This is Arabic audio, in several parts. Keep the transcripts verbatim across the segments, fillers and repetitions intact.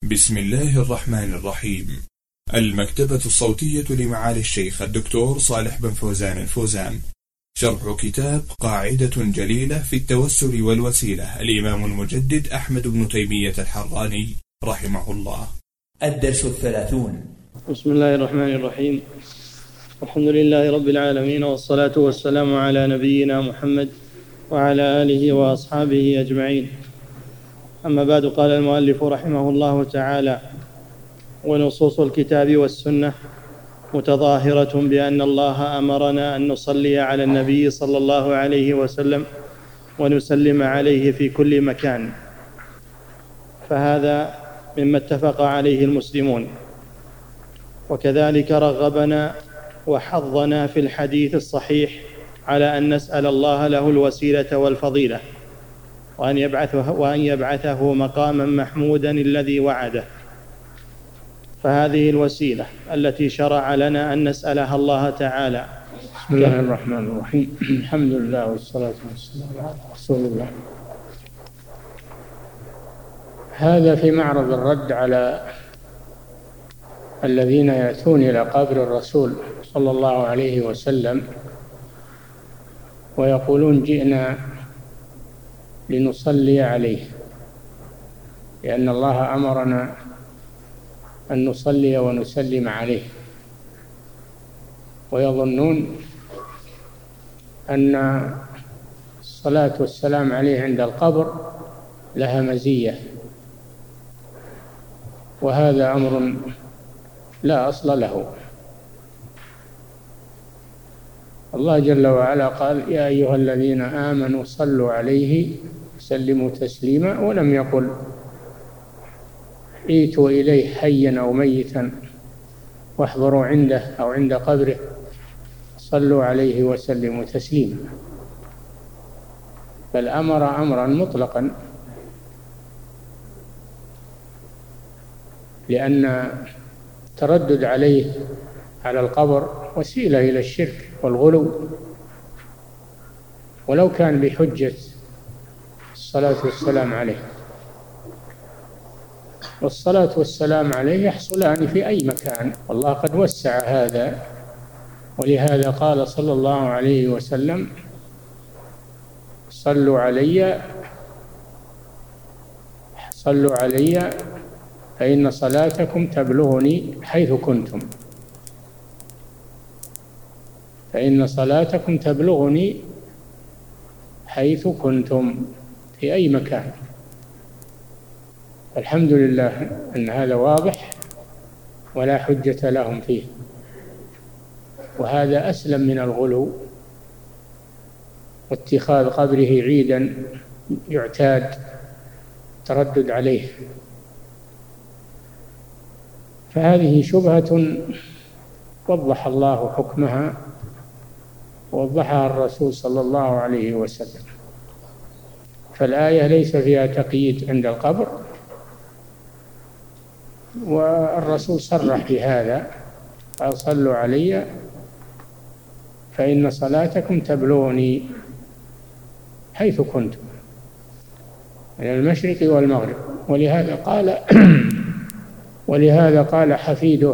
بسم الله الرحمن الرحيم. المكتبة الصوتية لمعالي الشيخ الدكتور صالح بن فوزان الفوزان، شرح كتاب قاعدة جليلة في التوسل والوسيلة، الإمام المجدد أحمد بن تيمية الحراني رحمه الله. الدرس الثلاثون. بسم الله الرحمن الرحيم. الحمد لله رب العالمين، والصلاة والسلام على نبينا محمد وعلى آله وأصحابه أجمعين. أما بعد، قال المؤلف رحمه الله تعالى: ونصوص الكتاب والسنة متظاهرة بأن الله أمرنا أن نصلي على النبي صلى الله عليه وسلم ونسلم عليه في كل مكان، فهذا مما اتفق عليه المسلمون. وكذلك رغبنا وحضنا في الحديث الصحيح على أن نسأل الله له الوسيلة والفضيلة، وأن يبعثه, وأن يبعثه مقاما محمودا الذي وعده. فهذه الوسيلة التي شرع لنا أن نسألها الله تعالى. بسم الله الرحمن الرحيم. الحمد لله والصلاة والسلام على رسول الله. هذا في معرض الرد على الذين يأتون إلى قبر الرسول صلى الله عليه وسلم ويقولون: جئنا لنصلي عليه، لأن الله أمرنا أن نصلي ونسلم عليه، ويظنون أن الصلاة والسلام عليه عند القبر لها مزية، وهذا أمر لا أصل له. الله جل وعلا قال: يا أيها الذين آمنوا صلوا عليه وسلموا تسليما، ولم يقل ائتوا إليه حيا أو ميتا واحضروا عنده أو عند قبره صلوا عليه وسلموا تسليما، بل أمر أمرا مطلقا، لأن التردد عليه على القبر وسيلة إلى الشرك والغلو، ولو كان بحجة الصلاة والسلام عليه. والصلاة والسلام عليه يحصلان في أي مكان، والله قد وسع هذا، ولهذا قال صلى الله عليه وسلم: صلوا علي صلوا علي فإن صلاتكم تبلغني حيث كنتم فإن صلاتكم تبلغني حيث كنتم في أي مكان. الحمد لله أن هذا واضح ولا حجة لهم فيه، وهذا أسلم من الغلو واتخاذ قبره عيدا يعتاد تردد عليه. فهذه شبهة وضح الله حكمها ووضحها الرسول صلى الله عليه وسلم. فالآية ليس فيها تقييد عند القبر، والرسول صرح بهذا قال: صلوا علي فإن صلاتكم تبلغني حيث كنتم، من المشرق والمغرب. ولهذا قال ولهذا قال حفيده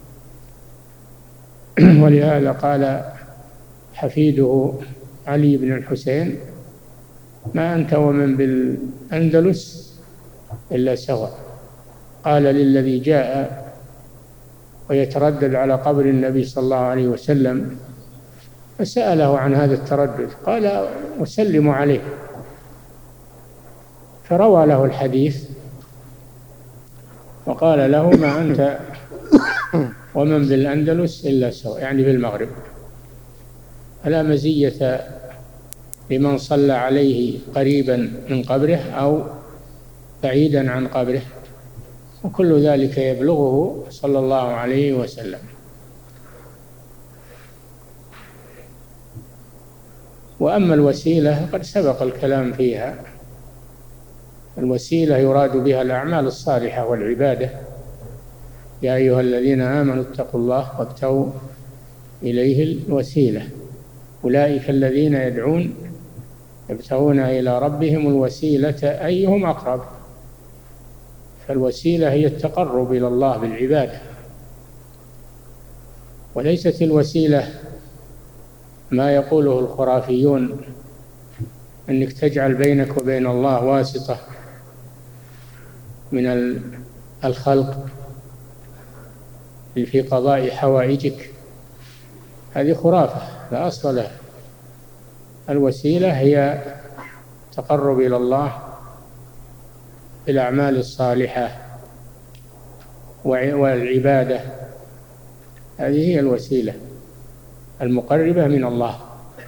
ولهذا قال حفيده علي بن الحسين: ما أنت ومن بالأندلس إلا سواء. قال للذي جاء ويتردد على قبر النبي صلى الله عليه وسلم فسأله عن هذا التردد، قال: أسلم عليه. فروى له الحديث وقال له: ما أنت ومن بالأندلس إلا سواء، يعني بالمغرب. فلا مزية لمن صلى عليه قريبا من قبره أو بعيدا عن قبره، وكل ذلك يبلغه صلى الله عليه وسلم. وأما الوسيلة قد سبق الكلام فيها. الوسيلة يراد بها الأعمال الصالحة والعبادة. يا أيها الذين آمنوا اتقوا الله وابتغوا إليه الوسيلة، أولئك الذين يدعون يبتغون إلى ربهم الوسيلة أيهم أقرب. فالوسيلة هي التقرب إلى الله بالعبادة، وليست الوسيلة ما يقوله الخرافيون أنك تجعل بينك وبين الله واسطة من الخلق في قضاء حوائجك. هذه خرافة لا أصل لها. الوسيلة هي تقرب إلى الله بالأعمال الصالحة والعبادة، هذه هي الوسيلة المقربة من الله.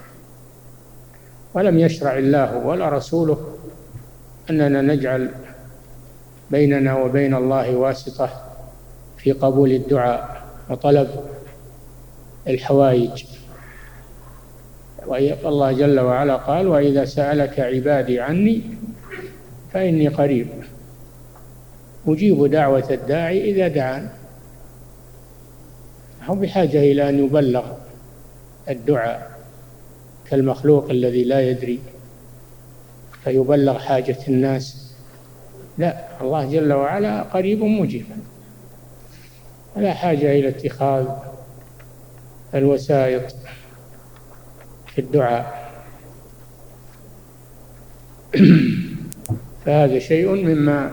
ولم يشرع الله ولا رسوله أننا نجعل بيننا وبين الله واسطة في قبول الدعاء وطلب الحوائج. والله جل وعلا قال: وإذا سألك عبادي عني فإني قريب أجيب دعوة الداعي إذا دعان. هم بحاجة إلى أن يبلغ الدعاء كالمخلوق الذي لا يدري فيبلغ حاجة الناس، لا، الله جل وعلا قريب مجيب، لا حاجة إلى اتخاذ الوسائط في الدعاء. فهذا شيء مما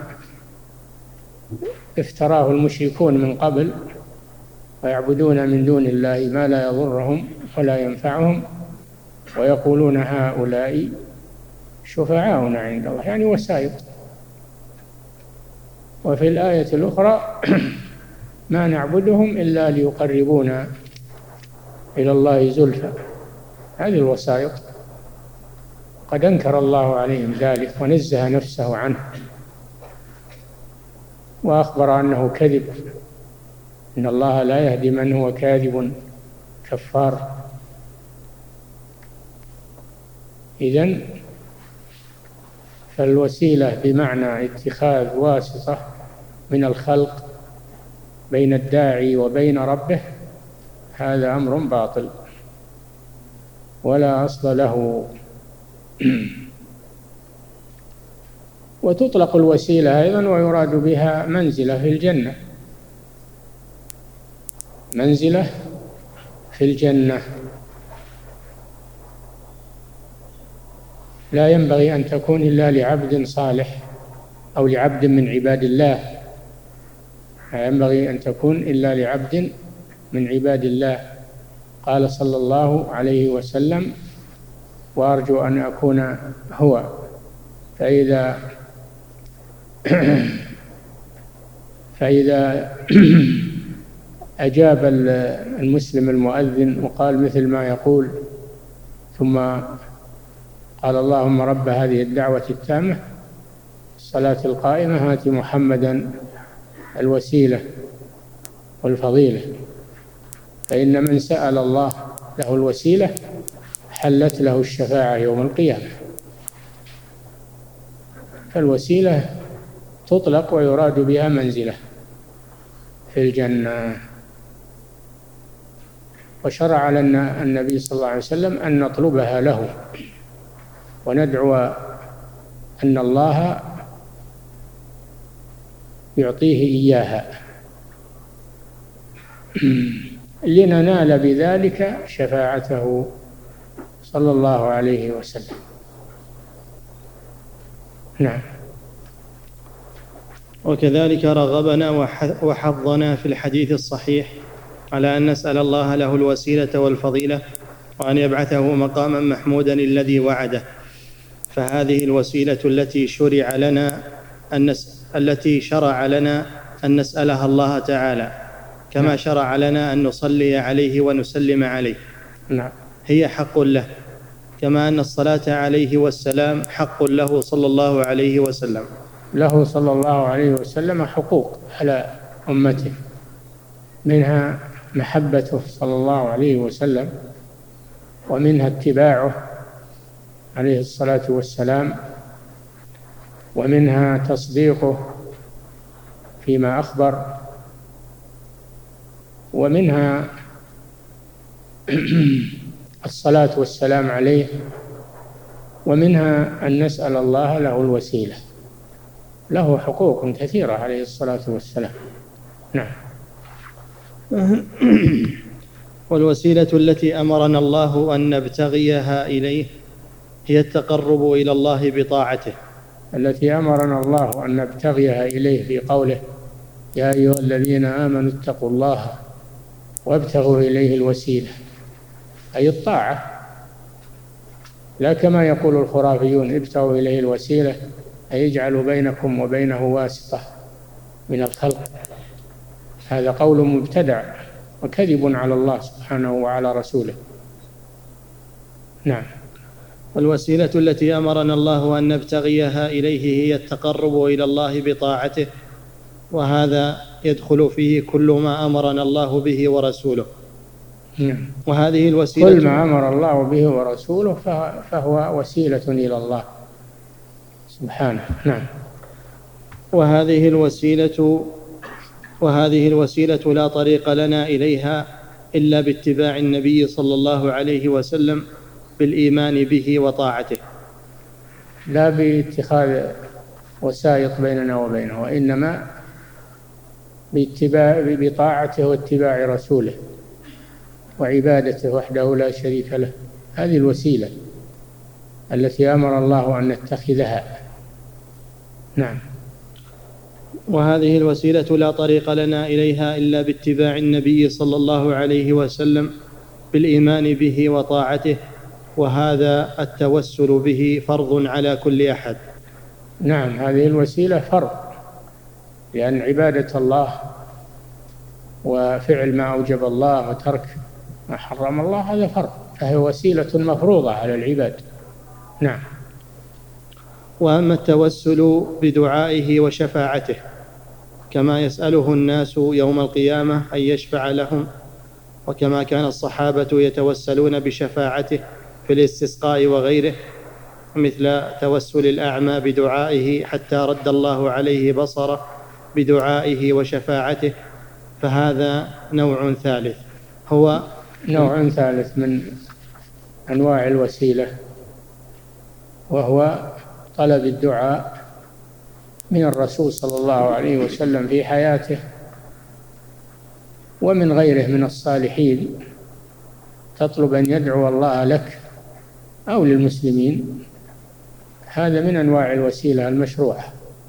افتراه المشركون من قبل، ويعبدون من دون الله ما لا يضرهم ولا ينفعهم، ويقولون هؤلاء شفعاؤنا عند الله، يعني وسائط. وفي الآية الأخرى: ما نعبدهم إلا ليقربونا إلى الله زلفى. هذه الوسائط قد أنكر الله عليهم ذلك ونزه نفسه عنه، وأخبر أنه كذب، إن الله لا يهدي من هو كاذب كفار. إذن فالوسيلة بمعنى اتخاذ واسطة من الخلق بين الداعي وبين ربه، هذا أمر باطل ولا أصل له. وتطلق الوسيلة أيضا ويراد بها منزلة في الجنة، منزلة في الجنة. لا ينبغي أن تكون إلا لعبد صالح أو لعبد من عباد الله، لا ينبغي أن تكون إلا لعبد من عباد الله. قال صلى الله عليه وسلم: وأرجو أن أكون هو. فإذا فإذا أجاب المسلم المؤذن وقال مثل ما يقول، ثم قال: اللهم رب هذه الدعوة التامة الصلاة القائمة آت محمدا الوسيلة والفضيلة، فإن من سأل الله له الوسيلة حلت له الشفاعة يوم القيامة. فالوسيلة تطلق ويراد بها منزلة في الجنة. وشرع لنا النبي صلى الله عليه وسلم أن نطلبها له وندعو أن الله يعطيه إياها لننال بذلك شفاعته صلى الله عليه وسلم. نعم. وكذلك رغبنا وحضنا في الحديث الصحيح على أن نسأل الله له الوسيلة والفضيلة وأن يبعثه مقاما محمودا الذي وعده. فهذه الوسيلة التي شرع لنا أن نس... التي شرع لنا أن نسألها الله تعالى، كما شرع لنا أن نصلي عليه ونسلم عليه. نعم. هي حق له، كما أن الصلاة عليه والسلام حق له صلى الله عليه وسلم. له صلى الله عليه وسلم حقوق على أمته، منها محبته صلى الله عليه وسلم، ومنها اتباعه عليه الصلاة والسلام، ومنها تصديقه فيما أخبر، ومنها الصلاة والسلام عليه، ومنها أن نسأل الله له الوسيلة. له حقوق كثيرة عليه الصلاة والسلام. نعم. والوسيلة التي أمرنا الله أن نبتغيها إليه هي التقرب إلى الله بطاعته. التي أمرنا الله أن نبتغيها إليه في قوله يا أيها الذين آمنوا اتقوا الله وابتغوا إليه الوسيلة، أي الطاعة، لا كما يقول الخرافيون ابتغوا إليه الوسيلة أي يجعلوا بينكم وبينه واسطة من الخلق. هذا قول مبتدع وكذب على الله سبحانه وعلى رسوله. نعم. والوسيلة التي أمرنا الله أن نبتغيها إليه هي التقرب إلى الله بطاعته، وهذا يدخل فيه كل ما أمرنا الله به ورسوله. نعم. وهذه الوسيلة كل ما أمر الله به ورسوله فهو وسيلة إلى الله سبحانه. نعم. وهذه الوسيلة وهذه الوسيلة لا طريق لنا إليها إلا باتباع النبي صلى الله عليه وسلم بالإيمان به وطاعته، لا باتخاذ وسائط بيننا وبينه، وإنما باتباع بطاعته واتباع رسوله وعبادته وحده لا شريك له. هذه الوسيلة التي أمر الله أن نتخذها. نعم. وهذه الوسيلة لا طريق لنا إليها إلا باتباع النبي صلى الله عليه وسلم بالإيمان به وطاعته، وهذا التوسل به فرض على كل أحد. نعم، هذه الوسيلة فرض، لأن عبادة الله وفعل ما أوجب الله وترك ما حرم الله هذا فرض، فهي وسيلة مفروضة على العباد. نعم. وأما التوسل بدعائه وشفاعته كما يسأله الناس يوم القيامة أن يشفع لهم، وكما كان الصحابة يتوسلون بشفاعته في الاستسقاء وغيره، مثل توسل الأعمى بدعائه حتى رد الله عليه بصره بدعائه وشفاعته، فهذا نوع ثالث، هو نوع ثالث من أنواع الوسيلة، وهو طلب الدعاء من الرسول صلى الله عليه وسلم في حياته ومن غيره من الصالحين، تطلب أن يدعو الله لك أو للمسلمين. هذا من أنواع الوسيلة المشروعة.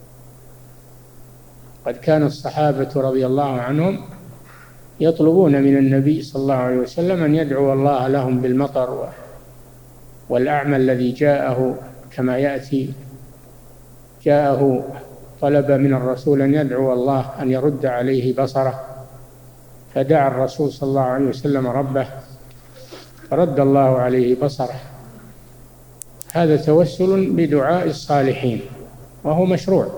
قد كان الصحابة رضي الله عنهم يطلبون من النبي صلى الله عليه وسلم أن يدعو الله لهم بالمطر، والأعمى الذي جاءه كما يأتي جاءه طلب من الرسول أن يدعو الله أن يرد عليه بصره، فدعا الرسول صلى الله عليه وسلم ربه فرد الله عليه بصره. هذا توسل بدعاء الصالحين، وهو مشروع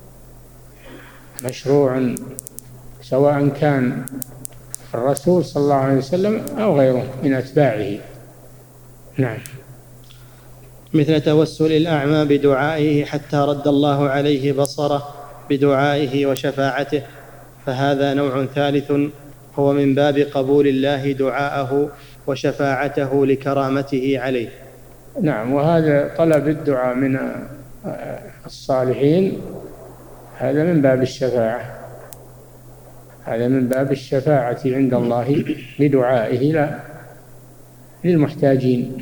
مشروع سواء كان الرسول صلى الله عليه وسلم أو غيره من أتباعه. نعم. مثل توسل الأعمى بدعائه حتى رد الله عليه بصره بدعائه وشفاعته، فهذا نوع ثالث هو من باب قبول الله دعاءه وشفاعته لكرامته عليه. نعم. وهذا طلب الدعاء من الصالحين، هذا من باب الشفاعة، هذا من باب الشفاعة عند الله بدعائه لا للمحتاجين،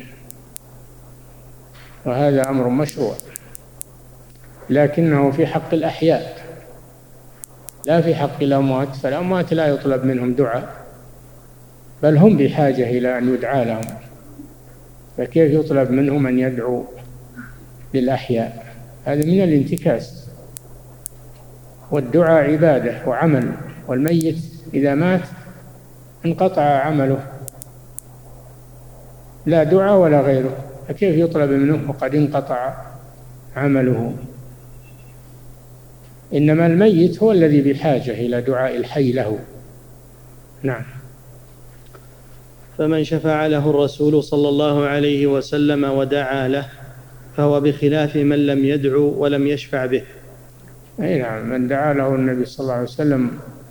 وهذا أمر مشروع، لكنه في حق الأحياء لا في حق الأموات، فالأموات لا يطلب منهم دعاء، بل هم بحاجة إلى أن يدعى لهم، فكيف يطلب منهم أن يدعوا للأحياء؟ هذا من الانتكاس، والدعاء عبادة وعمل، والميت إذا مات انقطع عمله، لا دعاء ولا غيره، فكيف يطلب منه وقد انقطع عمله؟ إنما الميت هو الذي بحاجة إلى دعاء الحي له. نعم. فمن شفع له الرسول صلى الله عليه وسلم ودعا له فهو بخلاف من لم يدعو ولم يشفع به. أي نعم، من دعا له النبي صلى الله عليه وسلم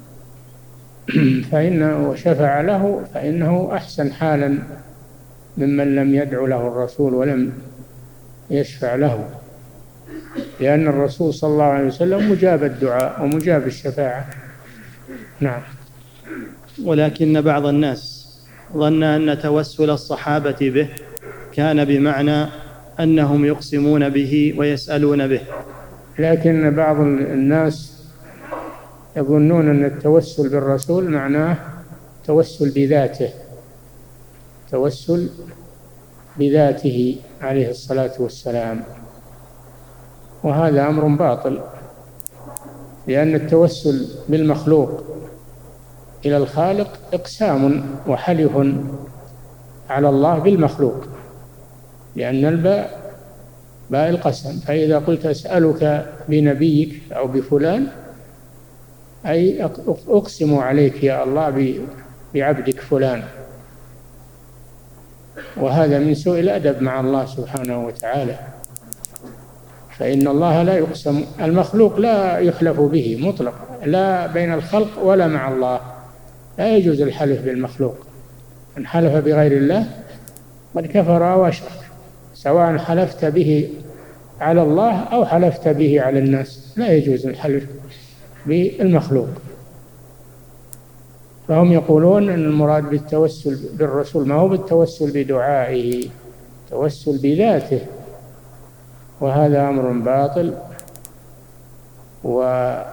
فإنه شفع له فإنه أحسن حالا ممن لم يدعو له الرسول ولم يشفع له. لأن الرسول صلى الله عليه وسلم مجاب الدعاء ومجاب الشفاعة. نعم. ولكن بعض الناس ظن أن توسل الصحابة به كان بمعنى أنهم يقسمون به ويسألون به. لكن بعض الناس يظنون أن التوسل بالرسول معناه توسل بذاته، توسل بذاته عليه الصلاة والسلام، وهذا أمر باطل، لأن التوسل بالمخلوق إلى الخالق إقسام وحلف على الله بالمخلوق، لأن الباء باء القسم، فإذا قلت أسألك بنبيك أو بفلان أي أقسم عليك يا الله بعبدك فلان، وهذا من سوء الأدب مع الله سبحانه وتعالى، فإن الله لا يقسم، المخلوق لا يحلف به مطلقا، لا بين الخلق ولا مع الله، لا يجوز الحلف بالمخلوق. من حلف بغير الله قد كفر أو أشرك، سواء حلفت به على الله أو حلفت به على الناس، لا يجوز الحلف بالمخلوق. فهم يقولون أن المراد بالتوسل بالرسول ما هو بالتوسل بدعائه، توسل بذاته، وهذا أمر باطل، وهذا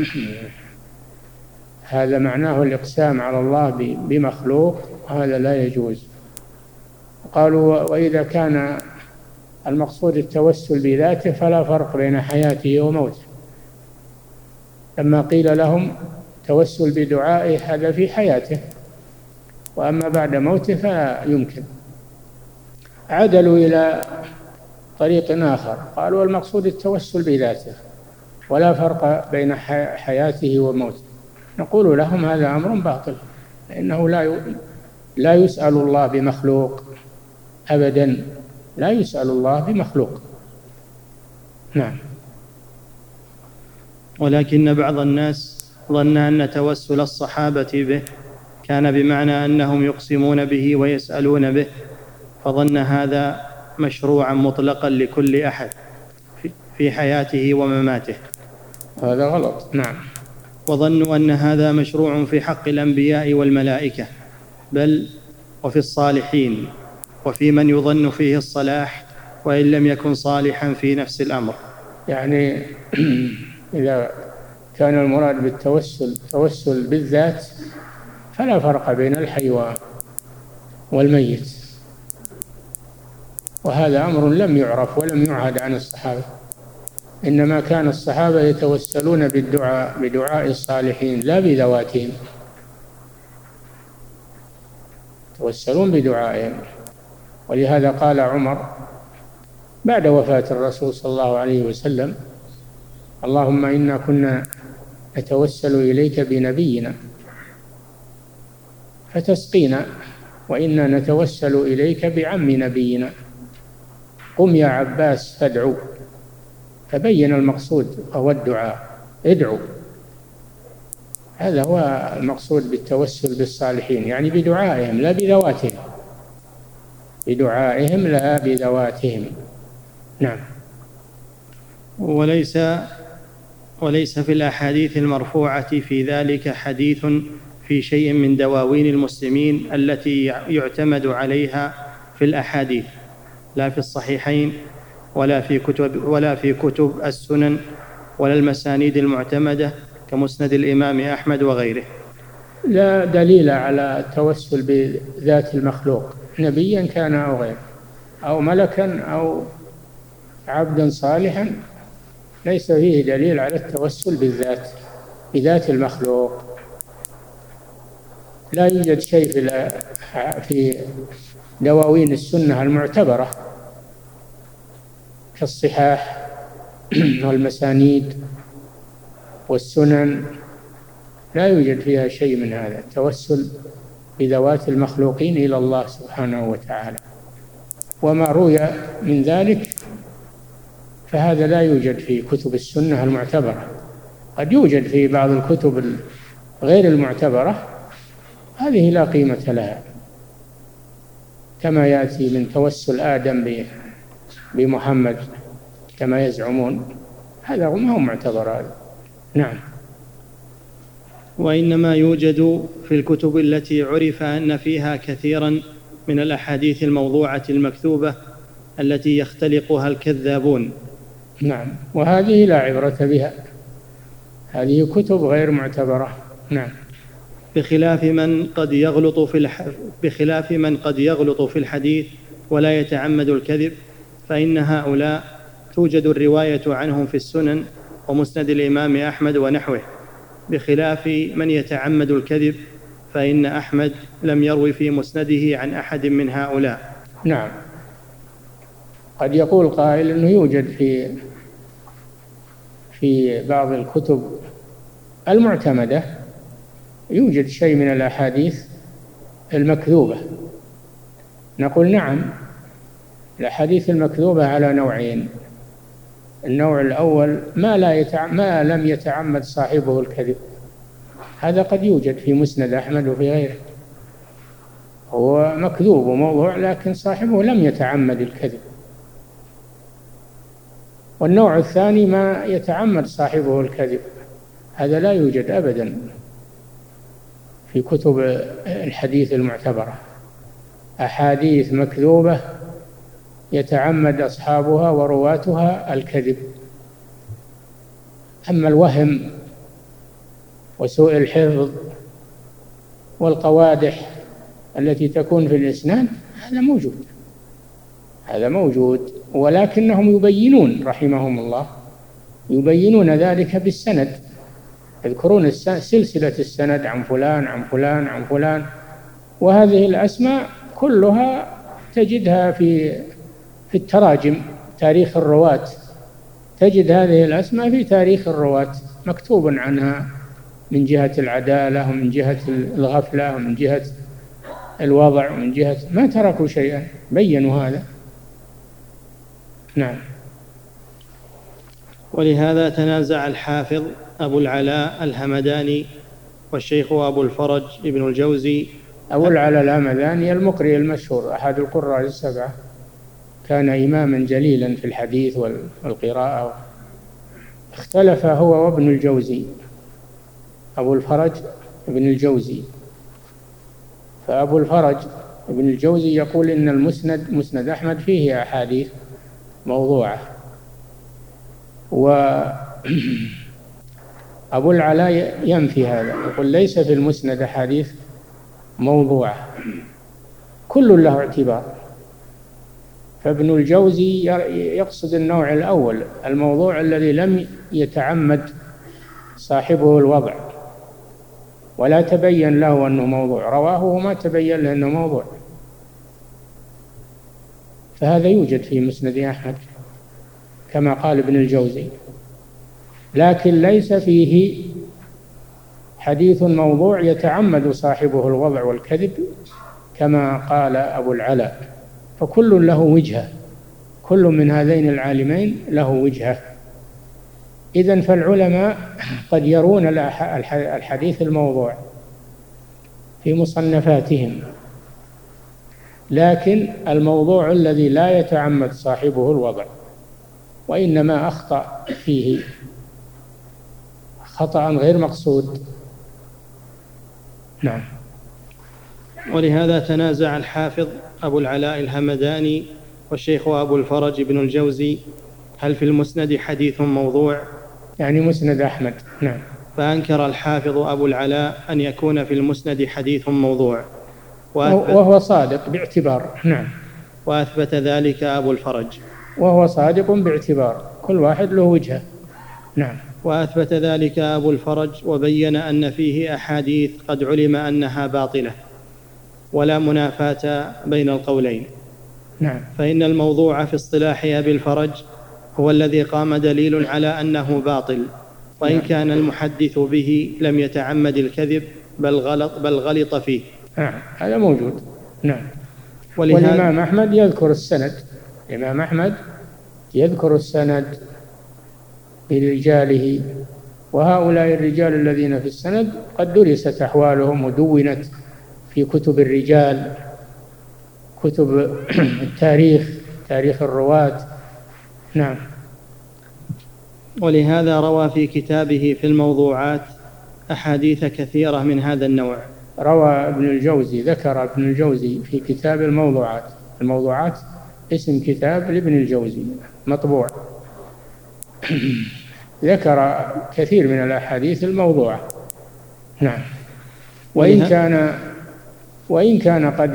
معناه الإقسام على الله بمخلوق، هذا لا يجوز. قالوا وإذا كان المقصود التوسل بذاته فلا فرق بين حياته وموته، لما قيل لهم توسل بدعائه هذا في حياته، وأما بعد موته فلا يمكن. عدلوا إلى طريق آخر، قالوا المقصود التوسل بذاته ولا فرق بين حياته وموته. نقول لهم هذا أمر باطل، لأنه لا لا يسأل الله بمخلوق أبدا، لا يسأل الله بمخلوق. نعم. ولكن بعض الناس ظن أن توسل الصحابة به كان بمعنى أنهم يقسمون به ويسألون به، فظن هذا مشروعا مطلقا لكل أحد في حياته ومماته. هذا غلط. نعم. وظنوا أن هذا مشروع في حق الأنبياء والملائكة، بل وفي الصالحين، وفي من يظن فيه الصلاح وإن لم يكن صالحا في نفس الأمر. يعني إذا كان المراد بالتوسل توسل بالذات فلا فرق بين الحي والميت، وهذا أمر لم يعرف ولم يعهد عن الصحابة، إنما كان الصحابة يتوسلون بالدعاء بدعاء الصالحين لا بذواتهم، يتوسلون بدعائهم. ولهذا قال عمر بعد وفاة الرسول صلى الله عليه وسلم: اللهم إنا كنا نتوسل إليك بنبينا فتسقينا، وإنا نتوسل إليك بعم نبينا، قم يا عباس فادعو. فبين المقصود وهو الدعاء، ادعو، هذا هو المقصود بالتوسل بالصالحين، يعني بدعائهم لا بذواتهم، بدعائهم لا بذواتهم. نعم. وليس وليس في الأحاديث المرفوعة في ذلك حديث في شيء من دواوين المسلمين التي يعتمد عليها في الأحاديث، لا في الصحيحين ولا في كتب ولا في كتب السنن ولا المسانيد المعتمدة كمسند الإمام أحمد وغيره. لا دليل على التوسل بذات المخلوق، نبيا كان أو غيره، أو ملكا أو عبدا صالحا، ليس فيه دليل على التوسل بالذات بذات المخلوق. لا يوجد شيء في في دواوين السنة المعتبرة كالصحاح والمسانيد والسنن، لا يوجد فيها شيء من هذا التوسل بذوات المخلوقين إلى الله سبحانه وتعالى. وما روي من ذلك فهذا لا يوجد في كتب السنة المعتبرة، قد يوجد في بعض الكتب غير المعتبرة، هذه لا قيمة لها، كما يأتي من توسل آدم بمحمد كما يزعمون، هذا ما هو معتبر هذا. نعم. وإنما يوجد في الكتب التي عرف أن فيها كثيرا من الأحاديث الموضوعة المكذوبة التي يختلقها الكذابون. نعم، وهذه لا عبرة بها، هذه كتب غير معتبرة. نعم. بخلاف من قد يغلط في الح... بخلاف من قد يغلط في الحديث ولا يتعمد الكذب، فإن هؤلاء توجد الرواية عنهم في السنن ومسند الإمام أحمد ونحوه، بخلاف من يتعمد الكذب، فإن أحمد لم يروي في مسنده عن أحد من هؤلاء. نعم. قد يقول قائل أنه يوجد في في بعض الكتب المعتمدة يوجد شيء من الأحاديث المكذوبة. نقول نعم، الأحاديث المكذوبة على نوعين. النوع الأول ما, لا يتع... ما لم يتعمد صاحبه الكذب، هذا قد يوجد في مسند أحمد وفي غيره، هو مكذوب وموضوع لكن صاحبه لم يتعمد الكذب. والنوع الثاني ما يتعمد صاحبه الكذب، هذا لا يوجد أبدا في كتب الحديث المعتبرة، أحاديث مكذوبة يتعمد أصحابها ورواتها الكذب. أما الوهم وسوء الحفظ والقوادح التي تكون في الإسناد هذا موجود، هذا موجود، ولكنهم يبينون رحمهم الله، يبينون ذلك بالسند، يذكرون سلسلة السند عن فلان عن فلان عن فلان، وهذه الأسماء كلها تجدها في في التراجم، تاريخ الرواة، تجد هذه الأسماء في تاريخ الرواة مكتوب عنها من جهة العدالة ومن جهة الغفلة ومن جهة الوضع ومن جهة ما تركوا شيئا، بينوا هذا. نعم. ولهذا تنازع الحافظ أبو العلاء الهمداني والشيخ أبو الفرج ابن الجوزي. أبو العلاء الهمداني المقرئ المشهور أحد القراء السبعة، كان إماما جليلا في الحديث والقراءة. اختلف هو وابن الجوزي، أبو الفرج ابن الجوزي، فأبو الفرج ابن الجوزي يقول إن المسند مسند أحمد فيه أحاديث موضوعة، وأبو العلاء ينفي هذا، يقول ليس في المسند أحاديث موضوعة، كل له اعتبار. فابن الجوزي يقصد النوع الأول، الموضوع الذي لم يتعمد صاحبه الوضع ولا تبين له أنه موضوع، رواه وما تبين له أنه موضوع، فهذا يوجد في مسند أحمد كما قال ابن الجوزي، لكن ليس فيه حديث موضوع يتعمد صاحبه الوضع والكذب كما قال أبو العلاء، فكل له وجهة، كل من هذين العالمين له وجهة. إذن فالعلماء قد يرون الحديث الموضوع في مصنفاتهم، لكن الموضوع الذي لا يتعمد صاحبه الوضع وإنما أخطأ فيه خطأ غير مقصود. نعم. ولهذا تنازع الحافظ أبو العلاء الهمداني والشيخ أبو الفرج بن الجوزي هل في المسند حديث موضوع، يعني مسند أحمد. نعم. فأنكر الحافظ أبو العلاء أن يكون في المسند حديث موضوع، وهو صادق باعتبار. نعم. وأثبت ذلك أبو الفرج، وهو صادق باعتبار، كل واحد له وجهة. نعم. وأثبت ذلك أبو الفرج وبين أن فيه أحاديث قد علم أنها باطلة، ولا منافاة بين القولين. نعم. فإن الموضوع في اصطلاح أبي الفرج هو الذي قام دليل على أنه باطل، وإن نعم. كان المحدث به لم يتعمد الكذب بل غلط, بل غلط فيه. نعم. هذا موجود. نعم. والإمام أحمد يذكر السند، الإمام أحمد يذكر السند برجاله، وهؤلاء الرجال الذين في السند قد درست أحوالهم ودونت في كتب الرجال، كتب التاريخ، تاريخ الرواة. نعم. ولهذا روى في كتابه في الموضوعات أحاديث كثيرة من هذا النوع. روى ابن الجوزي، ذكر ابن الجوزي في كتاب الموضوعات، الموضوعات اسم كتاب لابن الجوزي مطبوع، ذكر كثير من الأحاديث الموضوعة. نعم. وإن كان وإن كان قد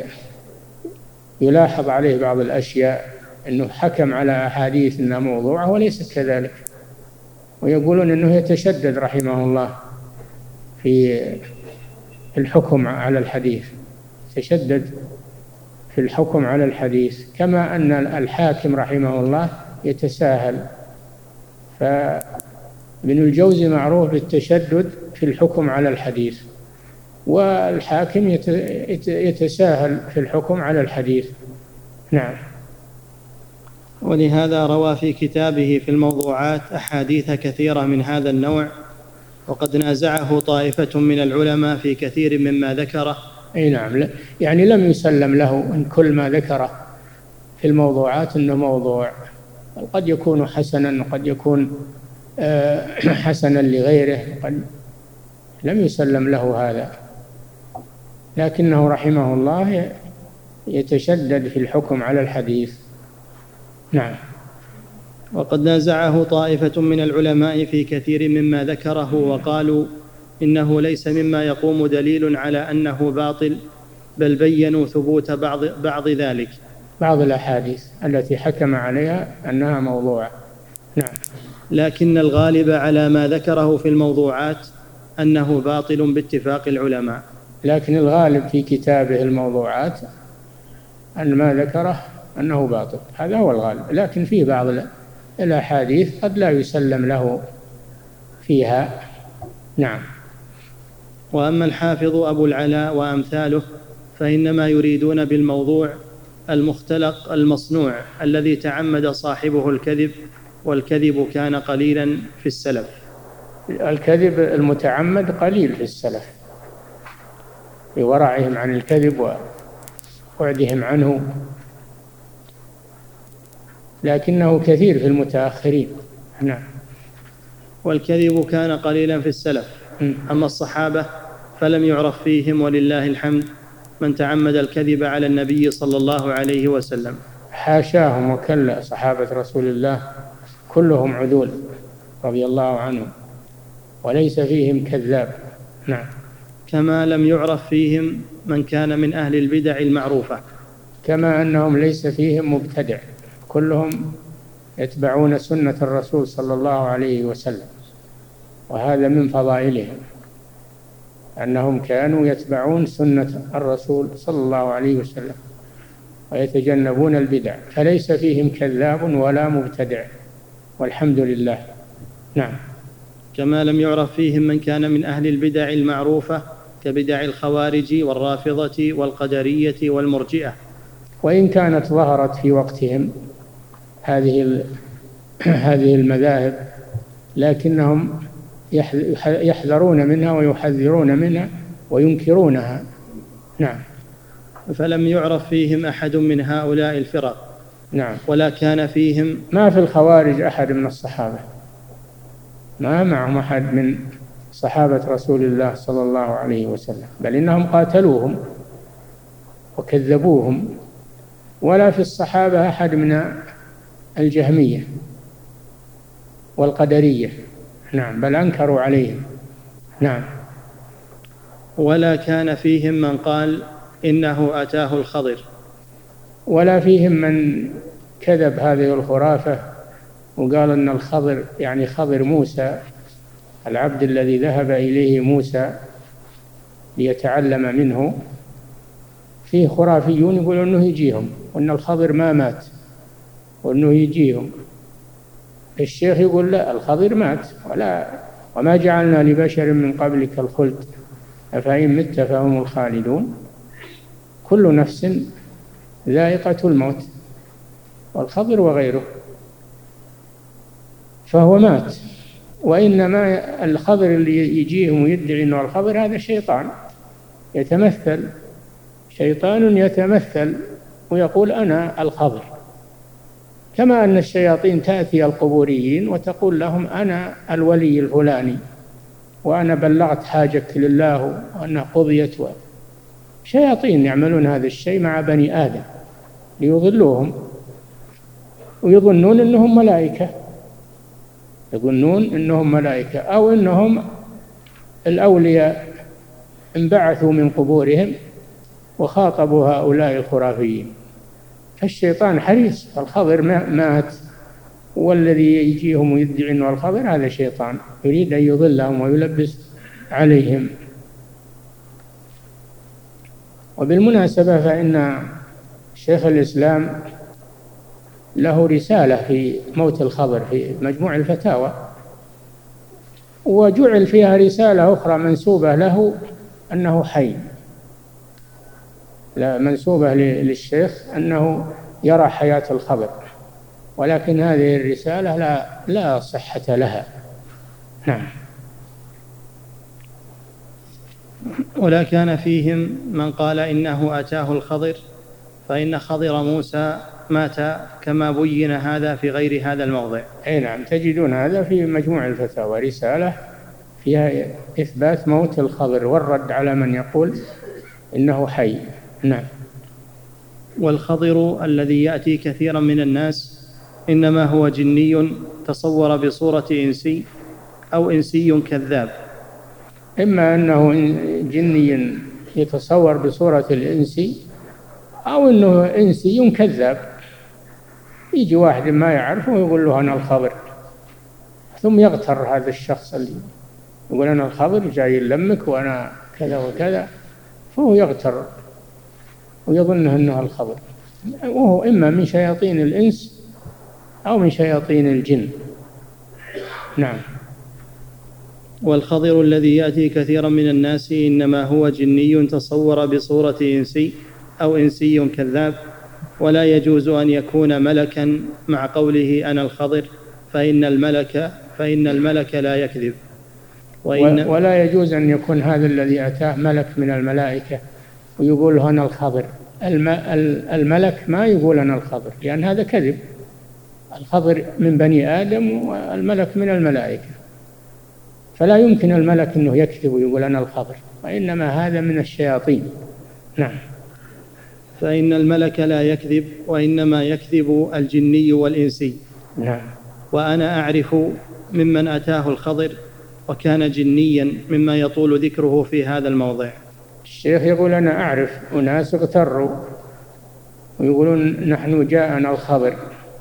يلاحظ عليه بعض الأشياء أنه حكم على أحاديث أنها موضوعة وليست كذلك، ويقولون أنه يتشدد رحمه الله في الحكم على الحديث، تشدد في الحكم على الحديث، كما أن الحاكم رحمه الله يتساهل. فابن الجوزي معروف بالتشدد في الحكم على الحديث، والحاكم يتساهل في الحكم على الحديث. نعم. ولهذا روى في كتابه في الموضوعات أحاديث كثيرة من هذا النوع، وقد نازعه طائفة من العلماء في كثير مما ذكره. أي نعم، يعني لم يسلم له إن كل ما ذكره في الموضوعات أنه موضوع، قد يكون حسنا وقد يكون حسنا لغيره، قد لم يسلم له هذا، لكنه رحمه الله يتشدد في الحكم على الحديث. نعم. وقد نازعه طائفة من العلماء في كثير مما ذكره، وقالوا إنه ليس مما يقوم دليل على أنه باطل، بل بينوا ثبوت بعض, بعض ذلك، بعض الأحاديث التي حكم عليها أنها موضوعة. نعم. لكن الغالب على ما ذكره في الموضوعات أنه باطل باتفاق العلماء. لكن الغالب في كتابه الموضوعات أن ما ذكره أنه باطل، هذا هو الغالب، لكن في بعض الأحاديث قد لا يسلم له فيها. نعم. وأما الحافظ أبو العلاء وأمثاله فإنما يريدون بالموضوع المختلق المصنوع الذي تعمد صاحبه الكذب، والكذب كان قليلا في السلف. الكذب المتعمد قليل في السلف، بورعهم عن الكذب وبعدهم عنه، لكنه كثير في المتأخرين. نعم. والكذب كان قليلا في السلف. أما الصحابة فلم يعرف فيهم ولله الحمد من تعمد الكذب على النبي صلى الله عليه وسلم. حاشاهم وكلا، صحابة رسول الله كلهم عدول رضي الله عنهم، وليس فيهم كذاب. نعم. كما لم يعرف فيهم من كان من أهل البدع المعروفة، كما أنهم ليس فيهم مبتدع، كلهم يتبعون سنة الرسول صلى الله عليه وسلم، وهذا من فضائلهم أنهم كانوا يتبعون سنة الرسول صلى الله عليه وسلم ويتجنبون البدع، فليس فيهم كذاب ولا مبتدع، والحمد لله. نعم. كما لم يعرف فيهم من كان من أهل البدع المعروفة كبدع الخوارج والرافضة والقدرية والمرجئة، وإن كانت ظهرت في وقتهم هذه هذه المذاهب، لكنهم يحذرون منها ويحذرون منها وينكرونها. نعم. فلم يعرف فيهم أحد من هؤلاء الفرق. نعم. ولا كان فيهم، ما في الخوارج أحد من الصحابة، ما معهم أحد من صحابة رسول الله صلى الله عليه وسلم، بل إنهم قاتلوهم وكذبوهم. ولا في الصحابة أحد من الجهمية والقدرية. نعم، بل أنكروا عليهم. نعم. ولا كان فيهم من قال إنه أتاه الخضر، ولا فيهم من كذب هذه الخرافة وقال أن الخضر يعني خضر موسى العبد الذي ذهب إليه موسى ليتعلم منه. فيه خرافيون يقولون أنه يجيهم، وأن الخضر ما مات وأنه يجيهم. الشيخ يقول لا، الخضر مات، ولا وما جعلنا لبشر من قبلك الخلد أفإن مت فهم الخالدون، كل نفس ذائقة الموت، والخضر وغيره، فهو مات. وإنما الخضر اللي يجيهم ويدعي أنه الخضر هذا شيطان يتمثل، شيطان يتمثل ويقول أنا الخضر، كما أن الشياطين تأتي القبوريين وتقول لهم أنا الولي الفلاني وأنا بلغت حاجك لله وأنها قضيت. شياطين يعملون هذا الشيء مع بني آدم ليضلوهم ويظنون أنهم ملائكة، يظنون أنهم ملائكة أو أنهم الأولياء انبعثوا من قبورهم وخاطبوا هؤلاء الخرافيين. فالشيطان حريص. الخضر مات والذي يجيهم ويدعي أنه الخضر هذا شيطان يريد أن يضلهم ويلبس عليهم. وبالمناسبة فإن شيخ الإسلام له رسالة في موت الخضر في مجموع الفتاوى، وجعل فيها رسالة أخرى منسوبة له أنه حي، لا منسوبة للشيخ أنه يرى حياة الخضر، ولكن هذه الرسالة لا لا صحة لها. نعم. ولا كان فيهم من قال إنه أتاه الخضر، فإن خضر موسى مات كما بين هذا في غير هذا الموضع. أي نعم، تجدون هذا في مجموع الفتاوى رسالة فيها إثبات موت الخضر والرد على من يقول إنه حي. نعم. والخضر الذي يأتي كثيرا من الناس إنما هو جني تصور بصورة إنسي أو إنسي كذاب. إما أنه جني يتصور بصورة الإنسي أو أنه إنسي كذاب، يجي واحد ما يعرفه ويقول له أنا الخضر، ثم يغتر هذا الشخص اللي يقول أنا الخضر جاي يلمك وأنا كذا وكذا، فهو يغتر ويظنه أنه الخضر، وهو إما من شياطين الإنس أو من شياطين الجن. نعم. والخضر الذي يأتي كثيرا من الناس إنما هو جني تصور بصورة إنسي أو إنسي كذاب، ولا يجوز أن يكون ملكا مع قوله أنا الخضر، فإن الملك فإن الملك لا يكذب. وإن ولا يجوز أن يكون هذا الذي أتاه ملك من الملائكة ويقول أنا الخضر. الملك ما يقول أنا الخضر، لأن هذا كذب. الخضر من بني آدم والملك من الملائكة، فلا يمكن الملك أنه يكذب ويقول أنا الخضر، وإنما هذا من الشياطين. نعم. فإن الملك لا يكذب، وإنما يكذب الجني والإنسي. نعم. وأنا أعرف ممن أتاه الخضر وكان جنيا مما يطول ذكره في هذا الموضع. الشيخ يقول أنا أعرف أناس اغتروا ويقولون نحن جاءنا الخضر،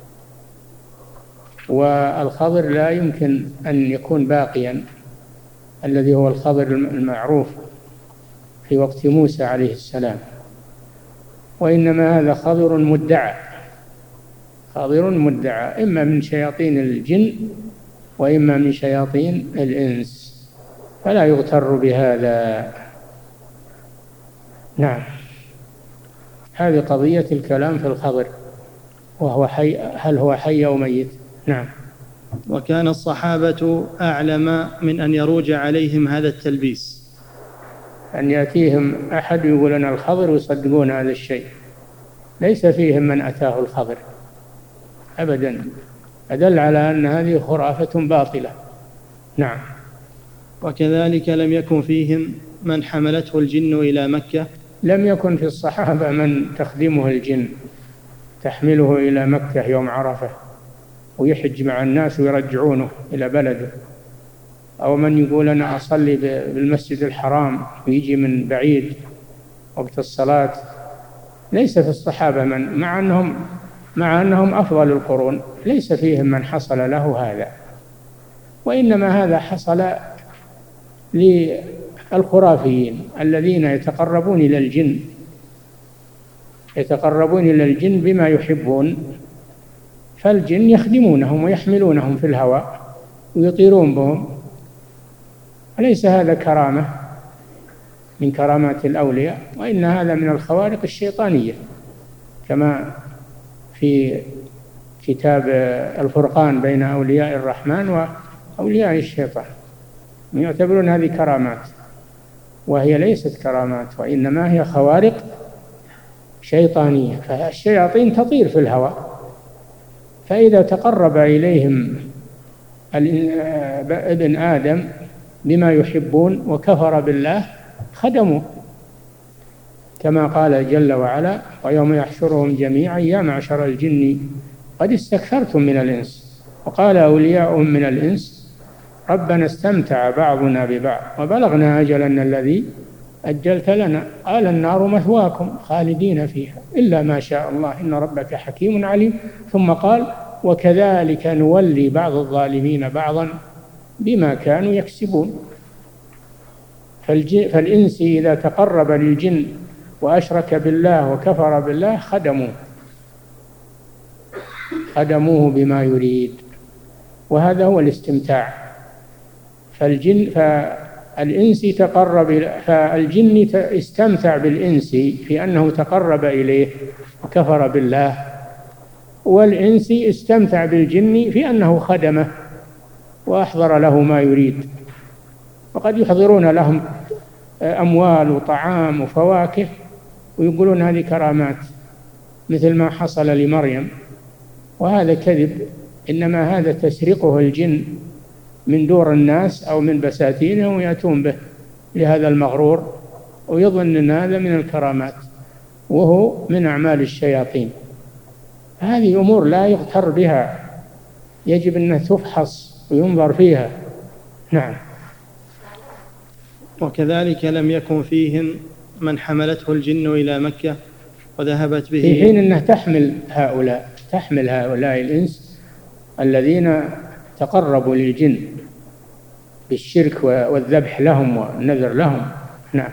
والخضر لا يمكن أن يكون باقيا الذي هو الخضر المعروف في وقت موسى عليه السلام، وإنما هذا خضر مدعى، خضر مدعى إما من شياطين الجن وإما من شياطين الإنس، فلا يغتر بهذا. نعم. هذه قضية الكلام في الخضر، وهو حي، هل هو حي أو ميت. نعم. وكان الصحابة أعلم من أن يروج عليهم هذا التلبيس، أن يأتيهم أحد يقول أنا الخضر ويصدقون هذا الشيء، ليس فيهم من أتاه الخضر أبدا، أدل على أن هذه خرافة باطلة. نعم. وكذلك لم يكن فيهم من حملته الجن إلى مكة. لم يكن في الصحابة من تخدمه الجن تحمله إلى مكة يوم عرفة ويحج مع الناس ويرجعونه إلى بلده، أو من يقول أنا أصلي بالمسجد الحرام ويجي من بعيد وقت الصلاة. ليس في الصحابة من، مع أنهم مع أنهم أفضل القرون، ليس فيهم من حصل له هذا، وإنما هذا حصل للخرافيين الذين يتقربون إلى الجن يتقربون إلى الجن بما يحبون، فالجن يخدمونهم ويحملونهم في الهواء ويطيرون بهم. أليس هذا كرامة من كرامات الأولياء؟ وإن هذا من الخوارق الشيطانية، كما في كتاب الفرقان بين أولياء الرحمن وأولياء الشيطان، يعتبرون هذه كرامات، وهي ليست كرامات، وإنما هي خوارق شيطانية. فالشياطين تطير في الهواء، فإذا تقرب إليهم ابن آدم بما يحبون وكفر بالله خدموه، كما قال جل وعلا: ويوم يحشرهم جميعا يا معشر الجن قد استكثرتم من الإنس وقال أولياؤهم من الإنس ربنا استمتع بعضنا ببعض وبلغنا أجلنا الذي أجلت لنا قال النار مثواكم خالدين فيها إلا ما شاء الله إن ربك حكيم عليم. ثم قال: وكذلك نولي بعض الظالمين بعضا بما كانوا يكسبون. فالإنس إذا تقرب للجن وأشرك بالله وكفر بالله خدموه خدموه بما يريد، وهذا هو الاستمتاع. فالجن فالإنس تقرب فالجن استمتع بالإنس في أنه تقرب إليه وكفر بالله، والإنس استمتع بالجن في أنه خدمه وأحضر له ما يريد. وقد يحضرون لهم أموال وطعام وفواكه ويقولون هذه كرامات، مثل ما حصل لمريم، وهذا كذب، إنما هذا تسرقه الجن من دور الناس أو من بساتينهم ويأتون به لهذا المغرور ويظن أن هذا من الكرامات وهو من أعمال الشياطين. هذه أمور لا يغتر بها، يجب أن تفحص وينظر فيها. نعم. وكذلك لم يكن فيهم من حملته الجن إلى مكة وذهبت به، في حين أنها تحمل هؤلاء تحمل هؤلاء الإنس الذين تقربوا للجن بالشرك والذبح لهم والنذر لهم. نعم.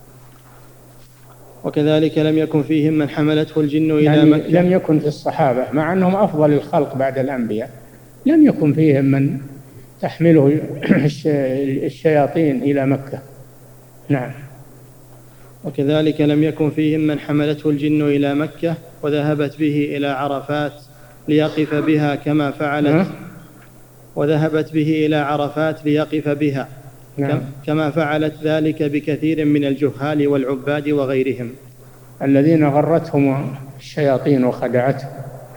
وكذلك لم يكن فيهم من حملته الجن إلى يعني مكة، لم يكن في الصحابة مع أنهم أفضل الخلق بعد الأنبياء لم يكن فيهم من تحمله الشياطين إلى مكة. نعم. وكذلك لم يكن فيهم من حملته الجن إلى مكة وذهبت به إلى عرفات ليقف بها كما فعلت وذهبت به إلى عرفات ليقف بها نعم. كما فعلت ذلك بكثير من الجهال والعباد وغيرهم الذين غرتهم الشياطين وخدعتهم،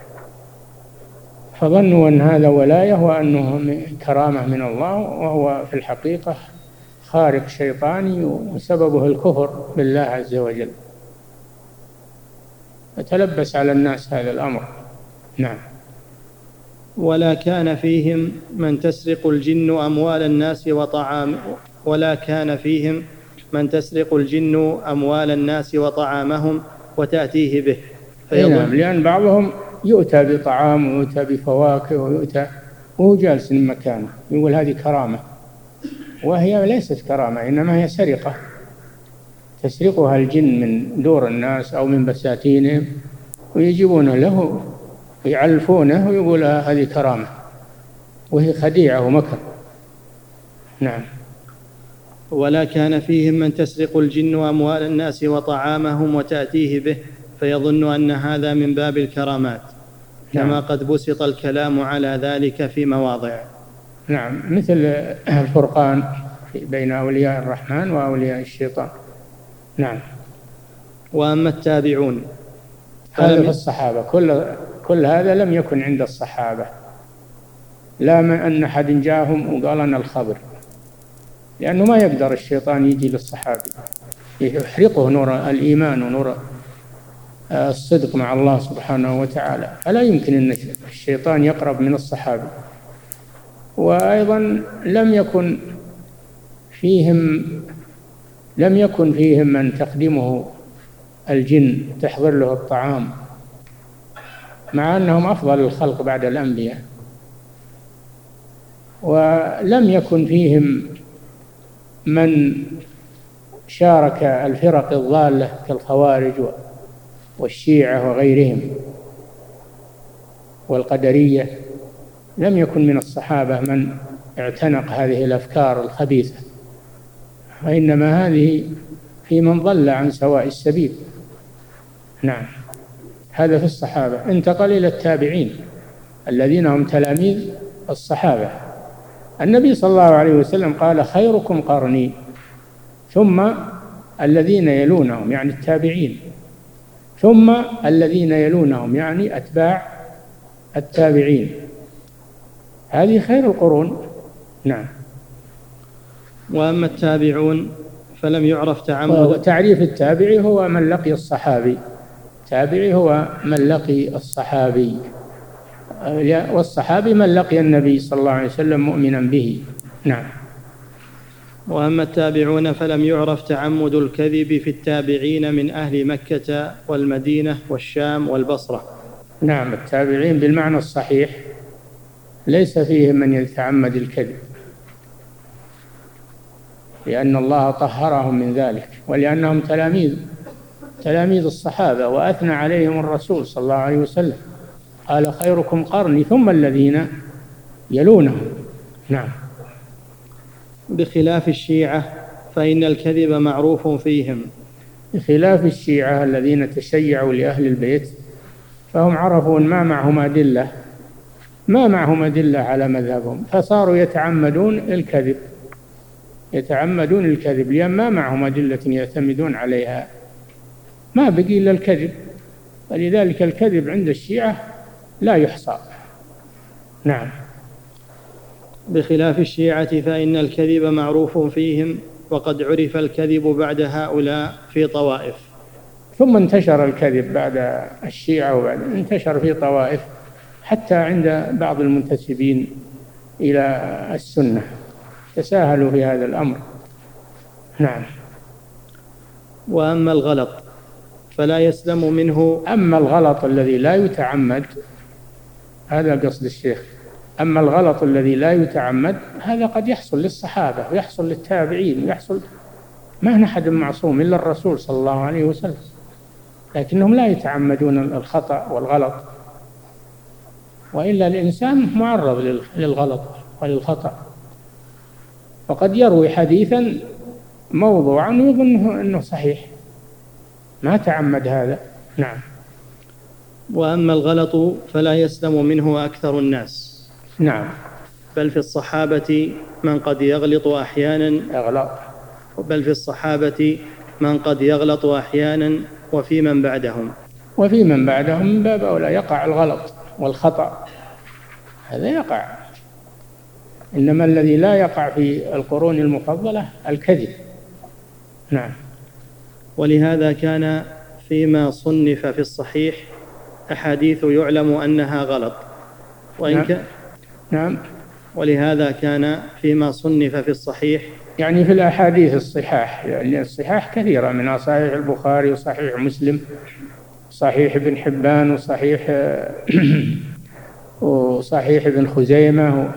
فظنوا أن هذا ولاية وأنه كرامة من الله، وهو في الحقيقة خارق شيطاني وسببه الكفر بالله عز وجل، فتلبس على الناس هذا الأمر. نعم. ولا كان فيهم من تسرق الجن أموال الناس وطعام ولا كان فيهم من تسرق الجن أموال الناس وطعامهم وتأتيه به. نعم، لأن بعضهم يؤتى بطعام ويؤتى بفواكه ويؤتى وهو جالس من مكانه يقول هذه كرامة، وهي ليست كرامة، إنما هي سرقة تسرقها الجن من دور الناس أو من بساتينهم ويجيبون له يعلفونه ويقول هذه كرامة، وهي خديعة ومكر. نعم. ولا كان فيهم من تسرق الجن أموال الناس وطعامهم وتأتيه به فيظن أن هذا من باب الكرامات، كما نعم. قد بسط الكلام على ذلك في مواضع. نعم، مثل الفرقان بين أولياء الرحمن وأولياء الشيطان. نعم. وأما التابعون هذا في الصحابة، كل كل هذا لم يكن عند الصحابة، لا من أن أحد جاءهم وقال أنا الخضر، لأنه ما يقدر الشيطان يجي للصحابي يحرقه نور الإيمان ونور الصدق مع الله سبحانه وتعالى، فلا يمكن أن الشيطان يقرب من الصحابي. وأيضا لم يكن فيهم لم يكن فيهم من تخدمه الجن تحضر له الطعام، مع أنهم أفضل الخلق بعد الأنبياء. ولم يكن فيهم من شارك الفرق الضالة كالخوارج والشيعة وغيرهم والقدرية، لم يكن من الصحابة من اعتنق هذه الأفكار الخبيثة، وإنما هذه في من ضل عن سواء السبيل. نعم. هذا في الصحابة. انتقل إلى التابعين الذين هم تلاميذ الصحابة. النبي صلى الله عليه وسلم قال خيركم قرني ثم الذين يلونهم، يعني التابعين، ثم الذين يلونهم يعني أتباع التابعين، هذه خير القرون. نعم. وأما التابعون فلم يعرف تعمد. تعريف التابعي هو من لقي الصحابي، التابعي هو من لقي الصحابي، والصحابي من لقي النبي صلى الله عليه وسلم مؤمنا به. نعم. وأما التابعون فلم يعرف تعمد الكذب في التابعين من أهل مكة والمدينة والشام والبصرة. نعم، التابعين بالمعنى الصحيح ليس فيهم من يتعمد الكذب، لأن الله طهرهم من ذلك، ولأنهم تلاميذ تلاميذ الصحابة، وأثنى عليهم الرسول صلى الله عليه وسلم، قال خيركم قرني ثم الذين يلونهم. نعم. بخلاف الشيعة فإن الكذب معروف فيهم. بخلاف الشيعة الذين تشيعوا لأهل البيت، فهم عرفوا ما معهم أدلة ما معهم أدلة على مذهبهم، فصاروا يتعمدون الكذب يتعمدون الكذب لأن ما معهم أدلة يعتمدون عليها، ما بقي إلا الكذب، ولذلك الكذب عند الشيعة لا يحصى. نعم. بخلاف الشيعة فإن الكذب معروف فيهم، وقد عرف الكذب بعد هؤلاء في طوائف. ثم انتشر الكذب بعد الشيعة، وبعد انتشر في طوائف حتى عند بعض المنتسبين إلى السنة، تساهلوا في هذا الأمر. نعم. وأما الغلط فلا يسلم منه. أما الغلط الذي لا يتعمد، هذا قصد الشيخ، أما الغلط الذي لا يتعمد هذا قد يحصل للصحابة ويحصل للتابعين ويحصل، ما أحد معصوم إلا الرسول صلى الله عليه وسلم، لكنهم لا يتعمدون الخطأ والغلط، وإلا الإنسان معرض للغلط وللخطأ، وقد يروي حديثا موضوعا ويظنه أنه صحيح، ما تعمد هذا. نعم. وأما الغلط فلا يسلم منه أكثر الناس. نعم. بل في الصحابة من قد يغلط أحيانا أغلط بل في الصحابة من قد يغلط أحيانا وفي من بعدهم وفي من بعدهم من باب أولى يقع الغلط والخطأ، هذا يقع، إنما الذي لا يقع في القرون المفضلة الكذب. نعم. ولهذا كان فيما صنف في الصحيح أحاديث يعلم أنها غلط، وإن نعم. كان نعم. ولهذا كان فيما صنف في الصحيح، يعني في الأحاديث الصحاح، يعني الصحاح كثيرة، منها صحيح البخاري وصحيح مسلم، صحيح ابن حبان، وصحيح وصحيح ابن خزيمة،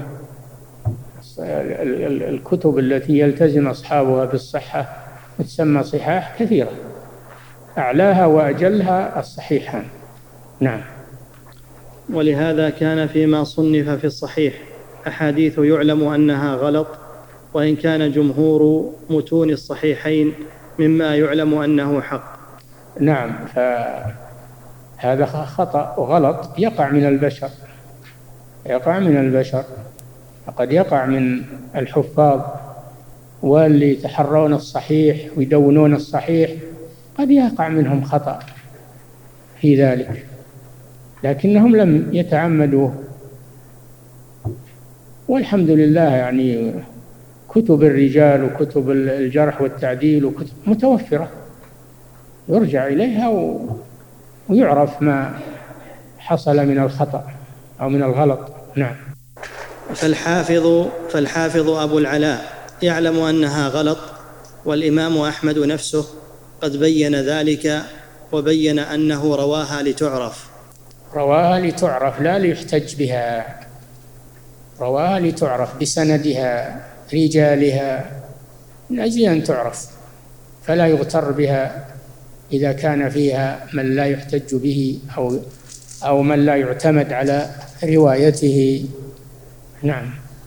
الكتب التي يلتزم أصحابها بالصحة تسمى صحاح كثيرة، أعلاها وأجلها الصحيحان. نعم. ولهذا كان فيما صنف في الصحيح أحاديث يعلم أنها غلط، وإن كان جمهور متون الصحيحين مما يعلم أنه حق. نعم. فهذا خطأ وغلط يقع من البشر يقع من البشر قد يقع من الحفاظ واللي يتحرون الصحيح ويدونون الصحيح، قد يقع منهم خطأ في ذلك، لكنهم لم يتعمدوه، والحمد لله. يعني كتب الرجال وكتب الجرح والتعديل وكتب متوفرة يرجع إليها ويعرف ما حصل من الخطأ أو من الغلط. نعم. فالحافظ فالحافظ أبو العلاء يعلم أنها غلط، والإمام أحمد نفسه قد بين ذلك، وبين أنه رواها لتعرف رواها لتعرف لا ليحتج بها، رواها لتعرف بسندها رجالها من أجل أن تعرف، فلا يغتر بها إذا كان فيها من لا يحتج به أو أو من لا يعتمد على روايته. نعم.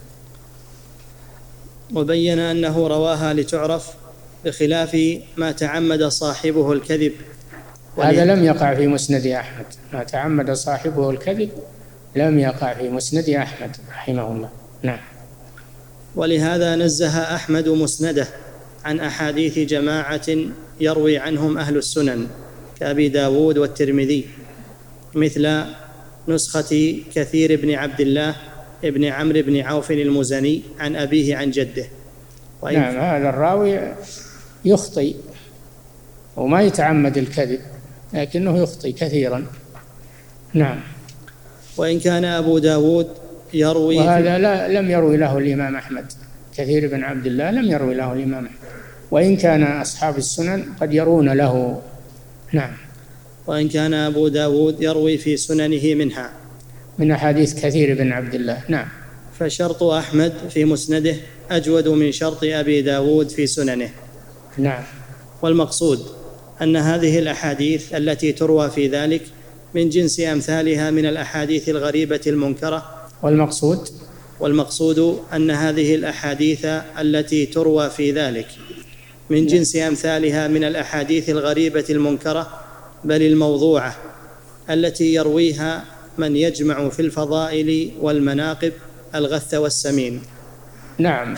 وبين أنه رواها لتعرف بخلاف ما تعمد صاحبه الكذب. هذا لم يقع في مسند أحمد، ما تعمد صاحبه الكذب لم يقع في مسند أحمد رحمه الله. نعم. ولهذا نزه أحمد مسنده عن أحاديث جماعة يروي عنهم أهل السنن كأبي داود والترمذي، مثل نسخة كثير بن عبد الله ابن عمرو بن عوف المزني عن أبيه عن جده. نعم، هذا الراوي يخطئ وما يتعمد الكذب، لكنه يخطئ كثيرا. نعم. وإن كان أبو داود يروي، وهذا لا لم يروي له الإمام أحمد، كثير بن عبد الله لم يروي له الإمام أحمد، وإن كان أصحاب السنن قد يرون له. نعم. وإن كان أبو داود يروي في سننه منها، من أحاديث كثير بن عبد الله. نعم. فشرط أحمد في مسنده أجود من شرط أبي داود في سننه. نعم. والمقصود أن هذه الأحاديث التي تروى في ذلك من جنس أمثالها من الأحاديث الغريبة المنكرة. والمقصود والمقصود أن هذه الأحاديث التي تروى في ذلك من جنس أمثالها من الأحاديث الغريبة المنكرة، بل الموضوعة، التي يرويها من يجمع في الفضائل والمناقب الغث والسمين. نعم.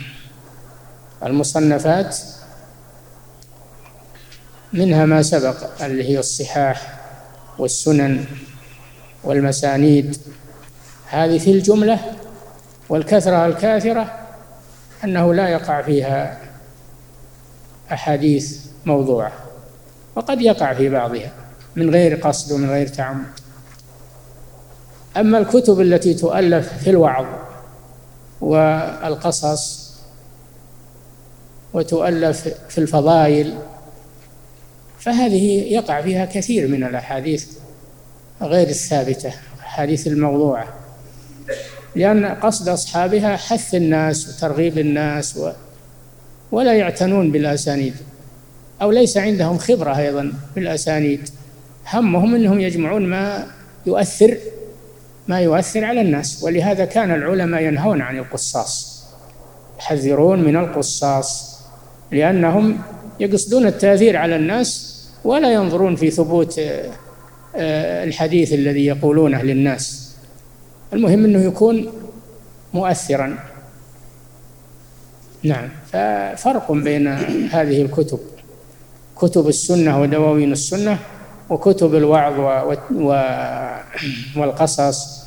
المصنفات منها ما سبق، اللي هي الصحاح والسنن والمسانيد، هذه في الجملة. والكثرة الكاثرة أنه لا يقع فيها أحاديث موضوعة، وقد يقع في بعضها من غير قصد ومن غير تعمد. أما الكتب التي تؤلف في الوعظ والقصص وتؤلف في الفضائل، فهذه يقع فيها كثير من الأحاديث غير الثابتة، أحاديث الموضوعة، لأن قصد أصحابها حث الناس وترغيب الناس و... ولا يعتنون بالأسانيد، أو ليس عندهم خبرة أيضا بالأسانيد، همهم أنهم يجمعون ما يؤثر ما يؤثر على الناس. ولهذا كان العلماء ينهون عن القصاص، يحذرون من القصاص، لأنهم يقصدون التأثير على الناس ولا ينظرون في ثبوت الحديث الذي يقولونه للناس. المهم أنه يكون مؤثرا. نعم. ففرق بين هذه الكتب، كتب السنة ودواوين السنة، وكتب الوعظ والقصص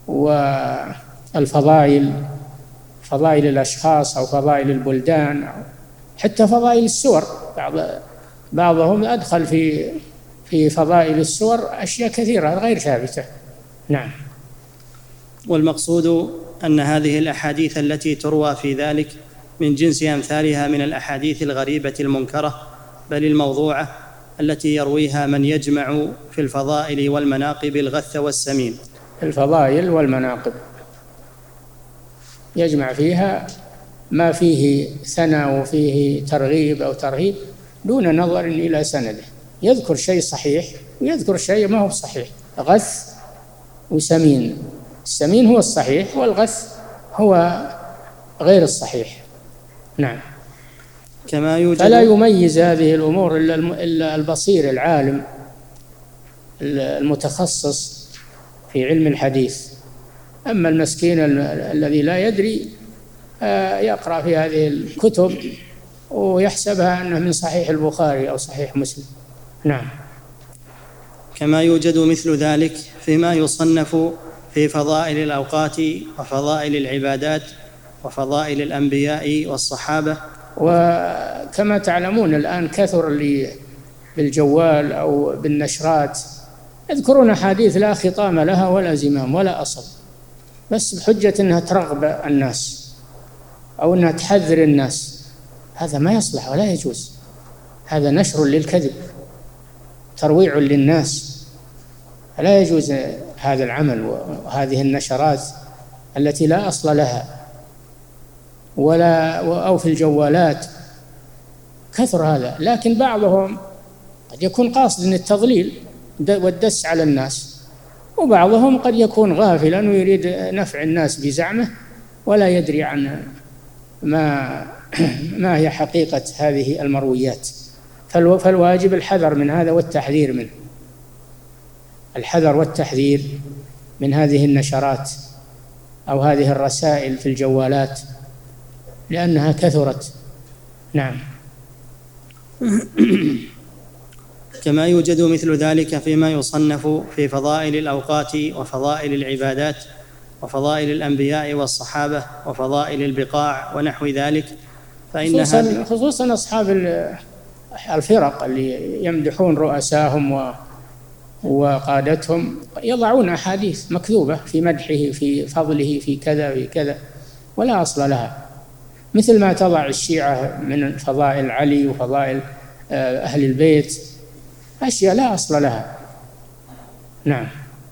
والفضائل، فضائل الأشخاص أو فضائل البلدان، أو حتى فضائل السور. بعض بعضهم أدخل في في فضائل السور أشياء كثيرة غير ثابتة. نعم. والمقصود أن هذه الأحاديث التي تروى في ذلك من جنس أمثالها من الأحاديث الغريبة المنكرة، بل الموضوعة، التي يرويها من يجمع في الفضائل والمناقب الغث والسمين. الفضائل والمناقب يجمع فيها ما فيه ثناء وفيه ترغيب أو ترهيب دون نظر إلى سنده، يذكر شيء صحيح ويذكر شيء ما هو صحيح، غث وسمين. السمين هو الصحيح، والغث هو غير الصحيح. نعم. كما يوجد فلا يميز هذه الأمور إلا البصير العالم المتخصص في علم الحديث. أما المسكين الذي لا يدري يقرأ في هذه الكتب ويحسبها أنه من صحيح البخاري أو صحيح مسلم. نعم. كما يوجد مثل ذلك فيما يصنف في فضائل الأوقات وفضائل العبادات وفضائل الأنبياء والصحابة. وكما تعلمون الآن كثر اللي بالجوال أو بالنشرات يذكرون حديث لا خطام لها ولا زمام ولا أصل، بس بحجة أنها ترغب الناس أو أنها تحذر الناس. هذا ما يصلح ولا يجوز، هذا نشر للكذب، ترويع للناس، لا يجوز هذا العمل وهذه النشرات التي لا أصل لها ولا أو في الجوالات كثر هذا. لكن بعضهم قد يكون قاصد التضليل والدس على الناس، وبعضهم قد يكون غافلا ويريد نفع الناس بزعمه ولا يدري عن ما ما هي حقيقة هذه المرويات. فالواجب الحذر من هذا والتحذير منه، الحذر والتحذير من هذه النشرات أو هذه الرسائل في الجوالات لأنها كثرت. نعم. كما يوجد مثل ذلك فيما يصنف في فضائل الأوقات وفضائل العبادات وفضائل الأنبياء والصحابة وفضائل البقاع ونحو ذلك، فإن خصوصا, خصوصا أصحاب الفرق اللي يمدحون رؤساهم وقادتهم يضعون أحاديث مكذوبة في مدحه في فضله في كذا في كذا ولا أصل لها، مثل ما تضع الشيعة من فضائل علي وفضائل أهل البيت أشياء لا أصل لها. نعم.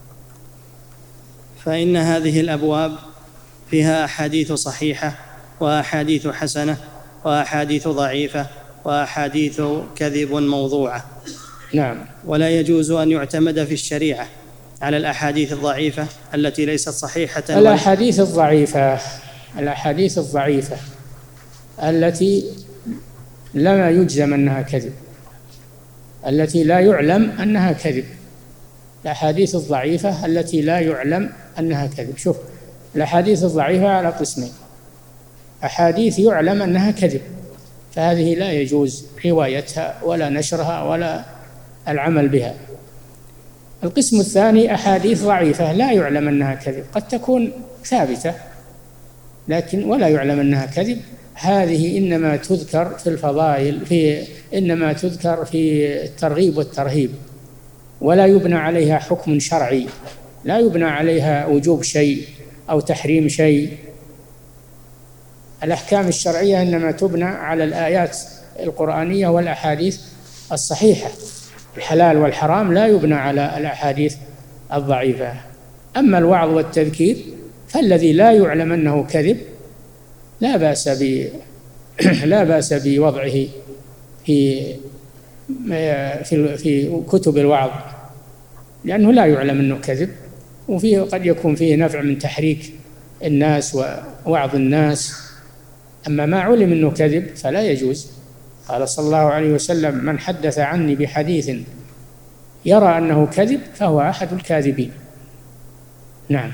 فإن هذه الأبواب فيها أحاديث صحيحة وأحاديث حسنة وأحاديث ضعيفة وأحاديث كذب موضوعة. نعم. ولا يجوز أن يعتمد في الشريعة على الأحاديث الضعيفة التي ليست صحيحة. الأحاديث الضعيفة الأحاديث الضعيفة التي لما يجزم أنها كذب، التي لا يعلم أنها كذب، الأحاديث الضعيفة التي لا يعلم أنها كذب. شوف، الأحاديث الضعيفة على قسمين: أحاديث يعلم أنها كذب، فهذه لا يجوز روايتها ولا نشرها ولا العمل بها. القسم الثاني أحاديث ضعيفة لا يعلم أنها كذب، قد تكون ثابتة لكن ولا يعلم أنها كذب، هذه إنما تذكر في الفضائل، في إنما تذكر في الترغيب والترهيب، ولا يبنى عليها حكم شرعي، لا يبنى عليها وجوب شيء أو تحريم شيء. الأحكام الشرعية إنما تبنى على الآيات القرآنية والأحاديث الصحيحة، الحلال والحرام لا يبنى على الأحاديث الضعيفة. أما الوعظ والتذكير فالذي لا يعلم أنه كذب لا بأس ب لا بأس بوضعه في في في كتب الوعظ، لأنه لا يعلم أنه كذب، وفيه قد يكون فيه نفع من تحريك الناس ووعظ الناس. أما ما علم أنه كذب فلا يجوز. قال صلى الله عليه وسلم: من حدث عني بحديث يرى أنه كذب فهو أحد الكاذبين. نعم.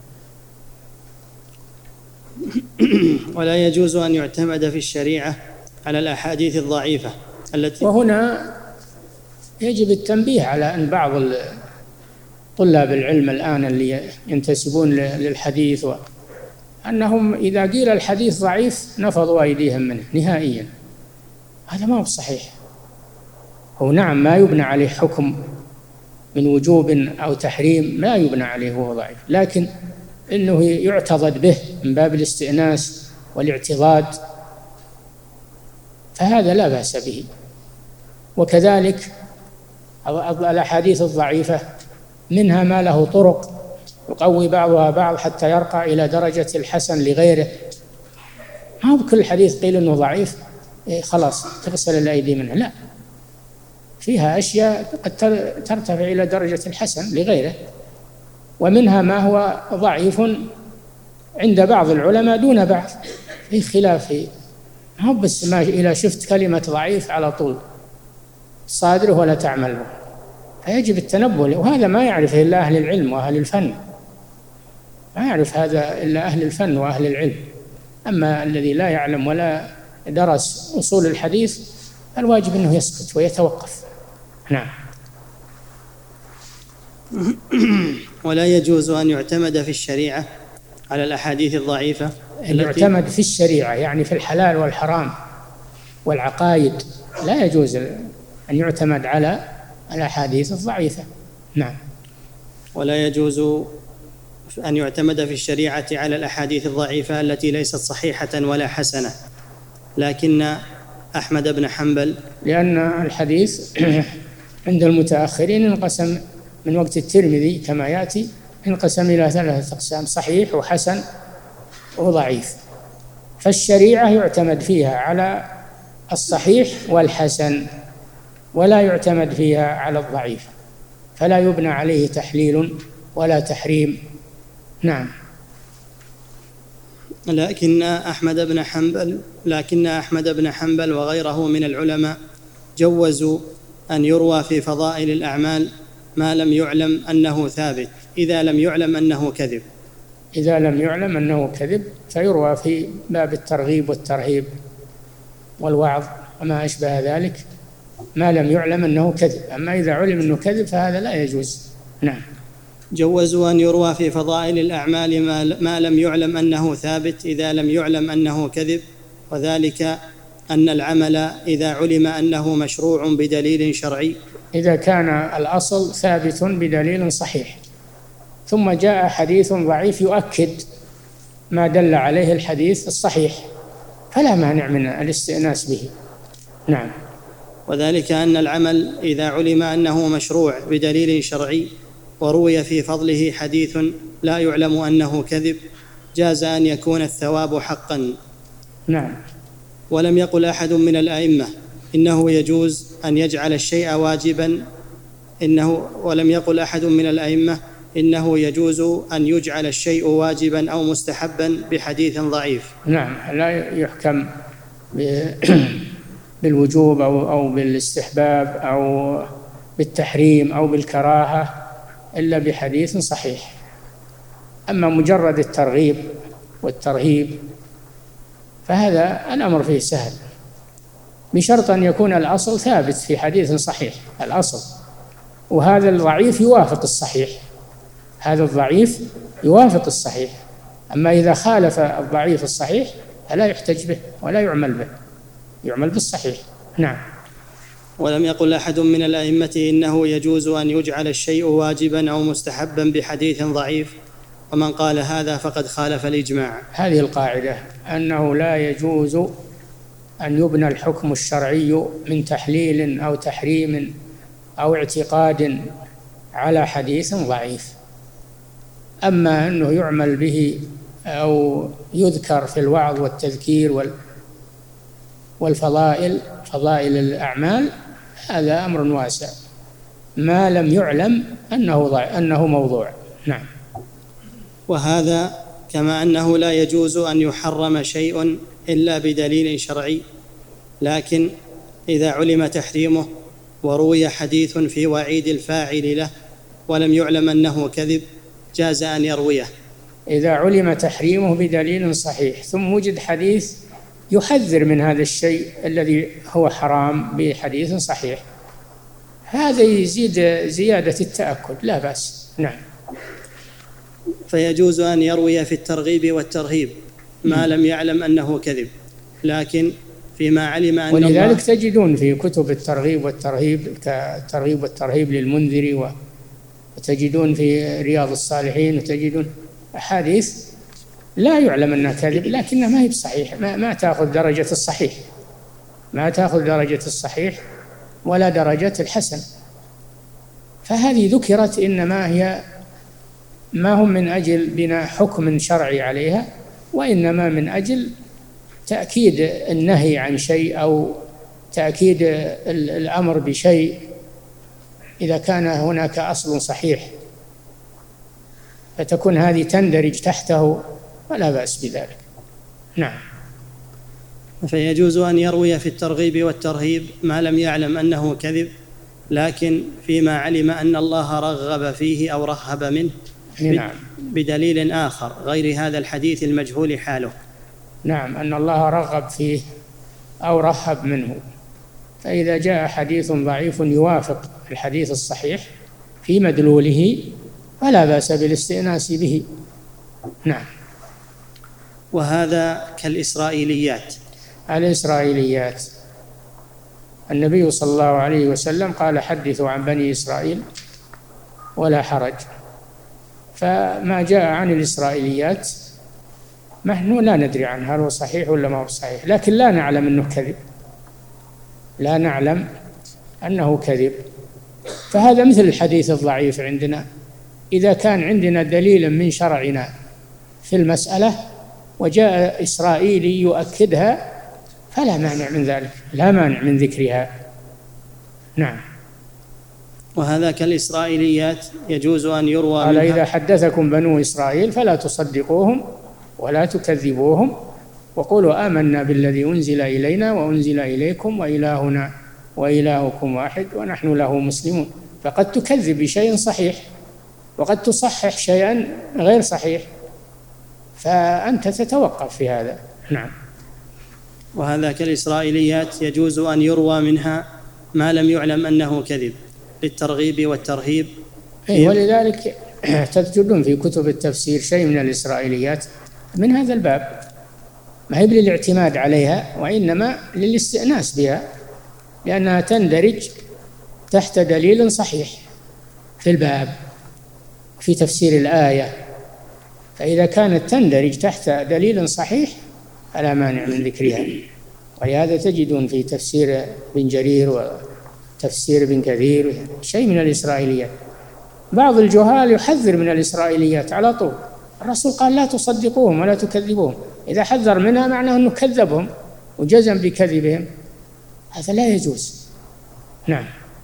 ولا يجوز أن يعتمد في الشريعة على الأحاديث الضعيفة التي وهنا يجب التنبيه على أن بعض طلاب العلم الآن اللي ينتسبون للحديث أنهم إذا قيل الحديث ضعيف نفضوا أيديهم منه نهائيا. هذا ما هو صحيح. هو نعم ما يبنى عليه حكم من وجوب أو تحريم، لا يبنى عليه وهو ضعيف، لكن إنه يعتضد به من باب الاستئناس والاعتضاد فهذا لا بأس به. وكذلك الأحاديث الضعيفة منها ما له طرق يقوي بعضها بعض حتى يرقى إلى درجة الحسن لغيره. ما هو بكل حديث قيل إنه ضعيف إيه خلاص تغسل الأيدي منه، لا، فيها أشياء قد ترتفع إلى درجة الحسن لغيره، ومنها ما هو ضعيف عند بعض العلماء دون بعض، في خلاف. ما هو بس ما إذا شفت كلمة ضعيف على طول صادره ولا تعمل به، فيجب التنبه. وهذا ما يعرفه إلا أهل العلم وأهل الفن، ما يعرف هذا إلا أهل الفن وأهل العلم. أما الذي لا يعلم ولا درس أصول الحديث الواجب أنه يسكت ويتوقف. نعم. ولا يجوز أن يعتمد في الشريعة على الأحاديث الضعيفة. أن يعتمد في الشريعة يعني في الحلال والحرام والعقائد، لا يجوز أن يعتمد على الأحاديث الضعيفة. نعم. ولا يجوز أن يعتمد في الشريعة على الأحاديث الضعيفة التي ليست صحيحة ولا حسنة، لكن أحمد بن حنبل لأن الحديث عند المتأخرين انقسم من وقت الترمذي كما يأتي، انقسم إلى ثلاثة أقسام: صحيح وحسن وضعيف. فالشريعة يعتمد فيها على الصحيح والحسن، ولا يعتمد فيها على الضعيف، فلا يبنى عليه تحليل ولا تحريم. نعم. لكن أحمد بن حنبل لكن أحمد بن حنبل وغيره من العلماء جوزوا أن يروى في فضائل الأعمال ما لم يعلم أنه ثابت، إذا لم يعلم أنه كذب. إذا لم يعلم أنه كذب فيروى في باب الترغيب والترهيب والوعظ وما أشبه ذلك، ما لم يعلم أنه كذب. أما إذا علم أنه كذب فهذا لا يجوز. نعم. جوزوا أن يروى في فضائل الأعمال ما لم يعلم أنه ثابت إذا لم يعلم أنه كذب، وذلك أن العمل إذا علم أنه مشروع بدليل شرعي، إذا كان الأصل ثابت بدليل صحيح ثم جاء حديث ضعيف يؤكد ما دل عليه الحديث الصحيح فلا مانع من الاستئناس به. نعم. وذلك أن العمل إذا علم أنه مشروع بدليل شرعي وروي في فضله حديث لا يعلم أنه كذب جاز أن يكون الثواب حقا. نعم. ولم يقل أحد من الأئمة إنه يجوز أن يجعل الشيء واجبا إنه ولم يقل أحد من الأئمة إنه يجوز أن يجعل الشيء واجبا أو مستحبا بحديث ضعيف. نعم. لا يحكم بالوجوب أو أو بالاستحباب أو بالتحريم أو بالكراهة إلا بحديث صحيح. أما مجرد الترغيب والترهيب فهذا الأمر فيه سهل، بشرط أن يكون الأصل ثابت في حديث صحيح الأصل، وهذا الضعيف يوافق الصحيح، هذا الضعيف يوافق الصحيح. أما إذا خالف الضعيف الصحيح فلا يحتج به ولا يعمل به، يعمل بالصحيح. نعم. ولم يقل أحد من الأئمة إنه يجوز أن يجعل الشيء واجبا أو مستحبا بحديث ضعيف، ومن قال هذا فقد خالف الإجماع. هذه القاعدة أنه لا يجوز أن يبنى الحكم الشرعي من تحليل أو تحريم أو اعتقاد على حديث ضعيف. أما أنه يعمل به أو يذكر في الوعظ والتذكير والفضائل فضائل الأعمال هذا أمر واسع ما لم يعلم أنه أنه موضوع. نعم. وهذا كما أنه لا يجوز أن يحرم شيء إلا بدليل شرعي، لكن إذا علم تحريمه وروي حديث في وعيد الفاعل له ولم يعلم أنه كذب جاز أن يرويه. إذا علم تحريمه بدليل صحيح ثم وجد حديث يحذر من هذا الشيء الذي هو حرام بحديث صحيح هذا يزيد زيادة التأكد لا بأس. نعم. فيجوز أن يروي في الترغيب والترهيب ما لم يعلم أنه كذب، لكن فيما علم أن ولذلك تجدون في كتب الترغيب والترهيب كالترغيب والترهيب للمنذري، وتجدون في رياض الصالحين، وتجدون أحاديث لا يعلم أنها كذب لكنها ما هي بصحيح، ما, ما تأخذ درجة الصحيح، ما تأخذ درجة الصحيح ولا درجة الحسن. فهذه ذكرت إنما هي ما هم من أجل بناء حكم شرعي عليها، وإنما من أجل تأكيد النهي عن شيء أو تأكيد الأمر بشيء إذا كان هناك أصل صحيح، فتكون هذه تندرج تحته ولا بأس بذلك. نعم. فيجوز أن يروي في الترغيب والترهيب ما لم يعلم أنه كذب، لكن فيما علم أن الله رغب فيه أو رهب منه نعم. بدليل آخر غير هذا الحديث المجهول حاله. نعم. أن الله رغب فيه أو رهب منه، فإذا جاء حديث ضعيف يوافق الحديث الصحيح في مدلوله فلا بأس بالاستئناس به. نعم. وهذا كالإسرائيليات. الإسرائيليات النبي صلى الله عليه وسلم قال حدثوا عن بني إسرائيل ولا حرج، فما جاء عن الإسرائيليات نحن لا ندري عنه هل هو صحيح ولا ما هو صحيح، لكن لا نعلم أنه كذب، لا نعلم أنه كذب. فهذا مثل الحديث الضعيف عندنا، إذا كان عندنا دليل من شرعنا في المسألة وجاء إسرائيلي يؤكدها فلا مانع من ذلك، لا مانع من ذكرها. نعم. وهذا كالإسرائيليات يجوز أن يروى قال إذا حدثكم بنو إسرائيل فلا تصدقوهم ولا تكذبوهم وقولوا آمنا بالذي أنزل إلينا وأنزل إليكم وإلهنا وإلهكم واحد ونحن له مسلمون. فقد تكذب بشيء صحيح وقد تصحح شيئا غير صحيح، فأنت تتوقف في هذا. نعم. وهذا كالإسرائيليات يجوز أن يروى منها ما لم يعلم أنه كذب للترغيب والترهيب. أي ولذلك تجدون في كتب التفسير شيء من الإسرائيليات من هذا الباب، ما هي للاعتماد عليها وإنما للاستئناس بها، لأنها تندرج تحت دليل صحيح في الباب في تفسير الآية، فإذا كانت تندرج تحت دليل صحيح فلا مانع من ذكرها. ولهذا تجدون في تفسير ابن جرير وتفسير ابن كثير شيء من الإسرائيليات. بعض الجهال يحذر من الإسرائيليات على طول، الرسول قال لا تصدقوهم ولا تكذبوهم، إذا حذر منها معناه أنه كذبهم وجزم بكذبهم، هذا لا يجوز. نعم.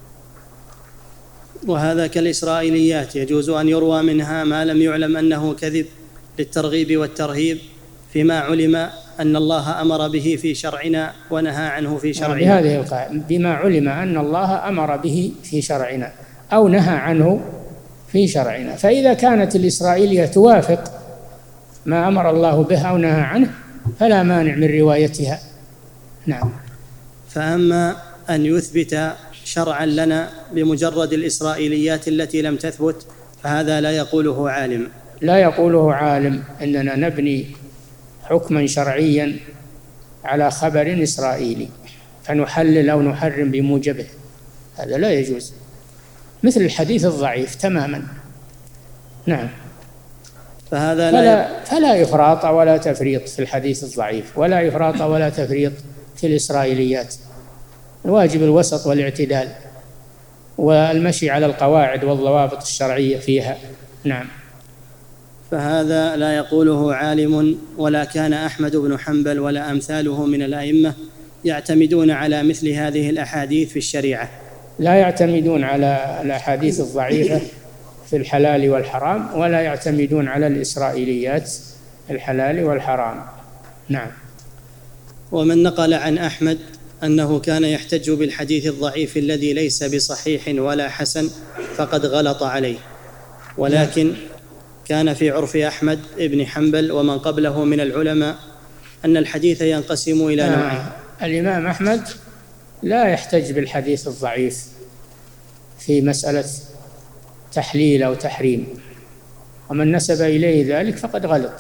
وهذا كالإسرائيليات يجوز أن يروى منها ما لم يعلم أنه كذب للترغيب والترهيب فيما علم أن الله أمر به في شرعنا ونهى عنه في شرعنا. بهذه القاعدة بما علم أن الله أمر به في شرعنا أو نهى عنه في شرعنا، فإذا كانت الإسرائيلية توافق ما أمر الله به أو نهى عنه فلا مانع من روايتها. نعم. فأما أن يثبت شرعا لنا بمجرد الإسرائيليات التي لم تثبت فهذا لا يقوله عالم. لا يقوله عالم إننا نبني حكما شرعيا على خبر إسرائيلي فنحلل أو نحرم بموجبه، هذا لا يجوز، مثل الحديث الضعيف تماما. نعم. فهذا فلا, لا فلا إفراط ولا تفريط في الحديث الضعيف، ولا إفراط ولا تفريط في الإسرائيليات، الواجب الوسط والاعتدال والمشي على القواعد والضوابط الشرعية فيها. نعم. فهذا لا يقوله عالم، ولا كان أحمد بن حنبل ولا أمثاله من الأئمة يعتمدون على مثل هذه الأحاديث في الشريعة. لا يعتمدون على الأحاديث الضعيفة في الحلال والحرام، ولا يعتمدون على الإسرائيليات الحلال والحرام. نعم. ومن نقل عن أحمد أنه كان يحتج بالحديث الضعيف الذي ليس بصحيح ولا حسن فقد غلط عليه، ولكن كان في عرف أحمد بن حنبل ومن قبله من العلماء أن الحديث ينقسم إلى آه. نوعين. الإمام أحمد لا يحتج بالحديث الضعيف في مسألة تحليل أو تحريم، ومن نسب إليه ذلك فقد غلط.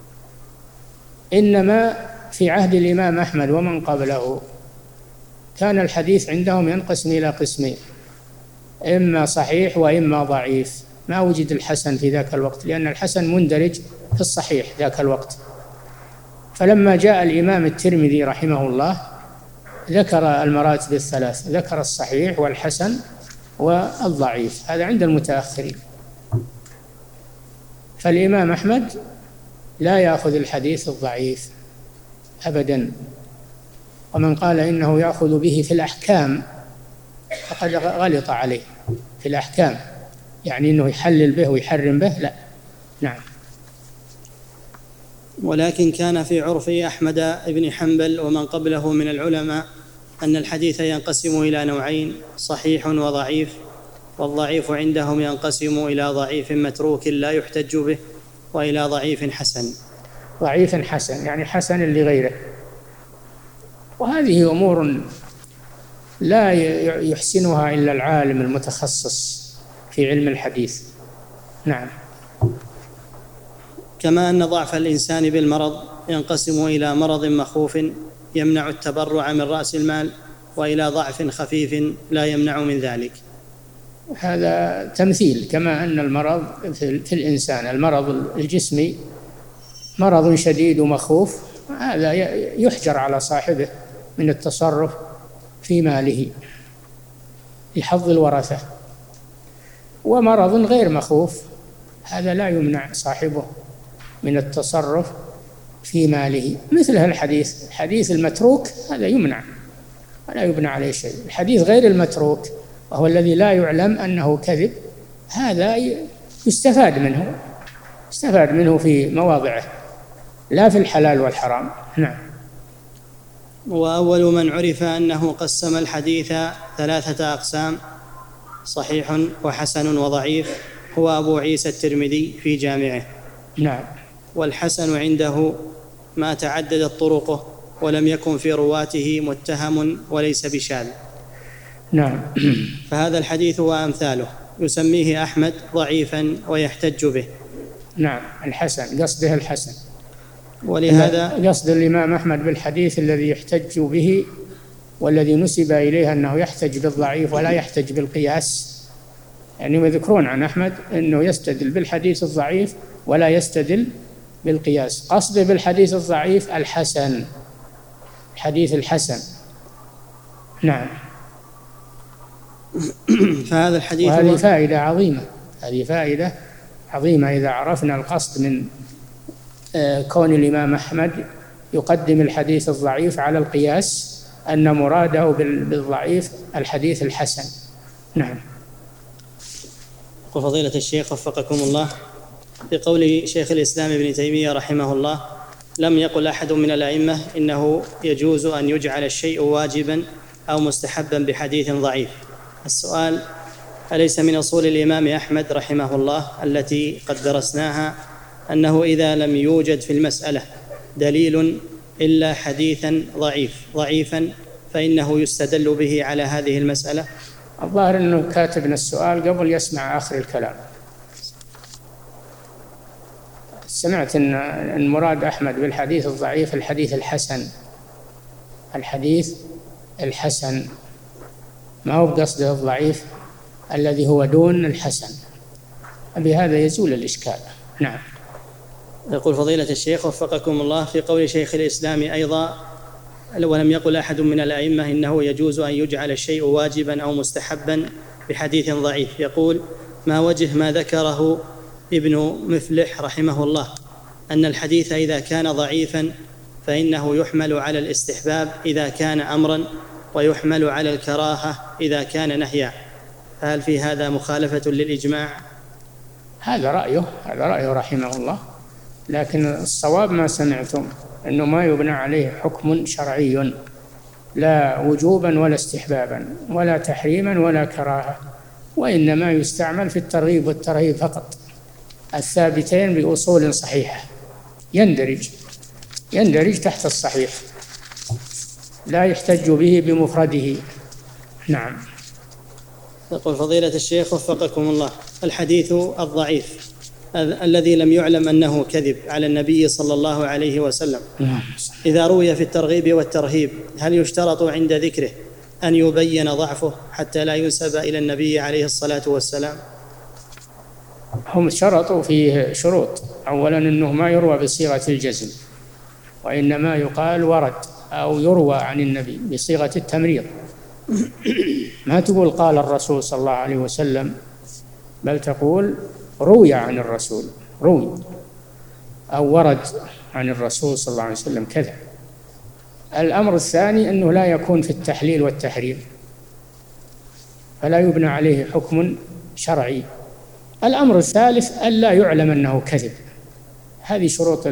إنما في عهد الإمام أحمد ومن قبله كان الحديث عندهم ينقسم إلى قسمين، إما صحيح وإما ضعيف، ما وجد الحسن في ذاك الوقت، لأن الحسن مندرج في الصحيح ذاك الوقت. فلما جاء الإمام الترمذي رحمه الله ذكر المراتب الثلاث، ذكر الصحيح والحسن والضعيف، هذا عند المتأخرين. فالإمام أحمد لا يأخذ الحديث الضعيف أبدا، ومن قال إنه يأخذ به في الأحكام فقد غلط عليه. في الأحكام يعني أنه يحلل به ويحرم به، لا. نعم. ولكن كان في عرف أحمد بن حنبل ومن قبله من العلماء أن الحديث ينقسم إلى نوعين، صحيح وضعيف، والضعيف عندهم ينقسم إلى ضعيف متروك لا يحتج به وإلى ضعيف حسن. ضعيف حسن يعني حسن لغيره، وهذه أمور لا يحسنها إلا العالم المتخصص في علم الحديث. نعم. كما أن ضعف الإنسان بالمرض ينقسم إلى مرض مخوف يمنع التبرع من رأس المال، وإلى ضعف خفيف لا يمنع من ذلك. هذا تمثيل. كما أن المرض في الإنسان المرض الجسمي مرض شديد ومخوف، هذا يحجر على صاحبه من التصرف في ماله لحظ الورثة. ومرض غير مخوف هذا لا يمنع صاحبه من التصرف في ماله، مثل الحديث الحديث المتروك هذا يمنع ولا يبنى عليه شيء. الحديث غير المتروك وهو الذي لا يعلم أنه كذب، هذا يستفاد منه يستفاد منه في مواضعه، لا في الحلال والحرام. نعم. وأول من عرف أنه قسم الحديث ثلاثة أقسام، صحيح وحسن وضعيف، هو أبو عيسى الترمذي في جامعه. نعم. والحسن عنده ما تعددت طرقه ولم يكن في رواته متهم وليس بشاذ. نعم. فهذا الحديث وأمثاله يسميه أحمد ضعيفا ويحتج به. نعم، الحسن قصده الحسن، ولهذا قصد الإمام أحمد بالحديث الذي يحتج به والذي نسب إليه أنه يحتج بالضعيف ولا يحتج بالقياس. يعني يذكرون عن أحمد أنه يستدل بالحديث الضعيف ولا يستدل بالقياس. قصده بالحديث الضعيف الحسن، الحديث الحسن. نعم. فهذا الحديث وهذه فائدة عظيمة، هذه فائدة عظيمة إذا عرفنا القصد من كون الإمام أحمد يقدم الحديث الضعيف على القياس، أن مراده بالضعيف الحديث الحسن. نعم. وفضيلة الشيخ وفقكم الله، بقول شيخ الإسلام ابن تيمية رحمه الله: لم يقل أحد من الأئمة إنه يجوز أن يجعل الشيء واجبا أو مستحبا بحديث ضعيف. السؤال: أليس من أصول الإمام أحمد رحمه الله التي قد درسناها أنه إذا لم يوجد في المسألة دليل إلا حديثا ضعيف ضعيفا فإنه يستدل به على هذه المسألة؟ الظاهر أنه كاتبنا السؤال قبل يسمع آخر الكلام. سمعت أن المراد أحمد بالحديث الضعيف الحديث الحسن، الحديث الحسن، ما هو بقصده الضعيف الذي هو دون الحسن، بهذا يزول الإشكال. نعم. يقول فضيلة الشيخ وفقكم الله: في قول شيخ الإسلام أيضا: ولم يقل أحد من الأئمة إنه يجوز أن يجعل الشيء واجبا أو مستحبا بحديث ضعيف، يقول: ما وجه ما ذكره ابن مفلح رحمه الله أن الحديث إذا كان ضعيفا فإنه يحمل على الاستحباب إذا كان أمرا ويحمل على الكراهة إذا كان نهيا، فهل في هذا مخالفة للإجماع؟ هذا رأيه، هذا رأيه رحمه الله، لكن الصواب ما سمعتم أنه ما يبنى عليه حكم شرعي، لا وجوبا ولا استحبابا ولا تحريما ولا كراهة، وإنما يستعمل في الترغيب والترهيب فقط، الثابتين بأصول صحيحة، يندرج يندرج تحت الصحيح، لا يحتج به بمفرده. نعم. يقول فضيلة الشيخ وفقكم الله: الحديث الضعيف الذي لم يعلم أنه كذب على النبي صلى الله عليه وسلم إذا روي في الترغيب والترهيب، هل يشترط عند ذكره أن يبين ضعفه حتى لا ينسب إلى النبي عليه الصلاة والسلام؟ هم شرطوا فيه شروط. أولا أنه ما يروى بصيغة الجزم، وإنما يقال ورد أو يروى عن النبي بصيغة التمريض، ما تقول قال الرسول صلى الله عليه وسلم، بل تقول روي عن الرسول، روي أو ورد عن الرسول صلى الله عليه وسلم كذا. الأمر الثاني أنه لا يكون في التحليل والتحريم، فلا يبنى عليه حكم شرعي. الأمر الثالث ألا يعلم أنه كذب. هذه شروط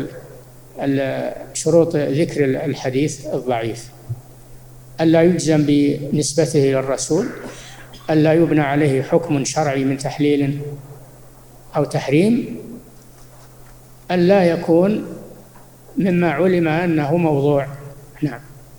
شروط ذكر الحديث الضعيف: ألا يجزم بنسبته إلى الرسول، ألا يبنى عليه حكم شرعي من تحليل أو تحريم، ألا يكون مما علم أنه موضوع. نعم.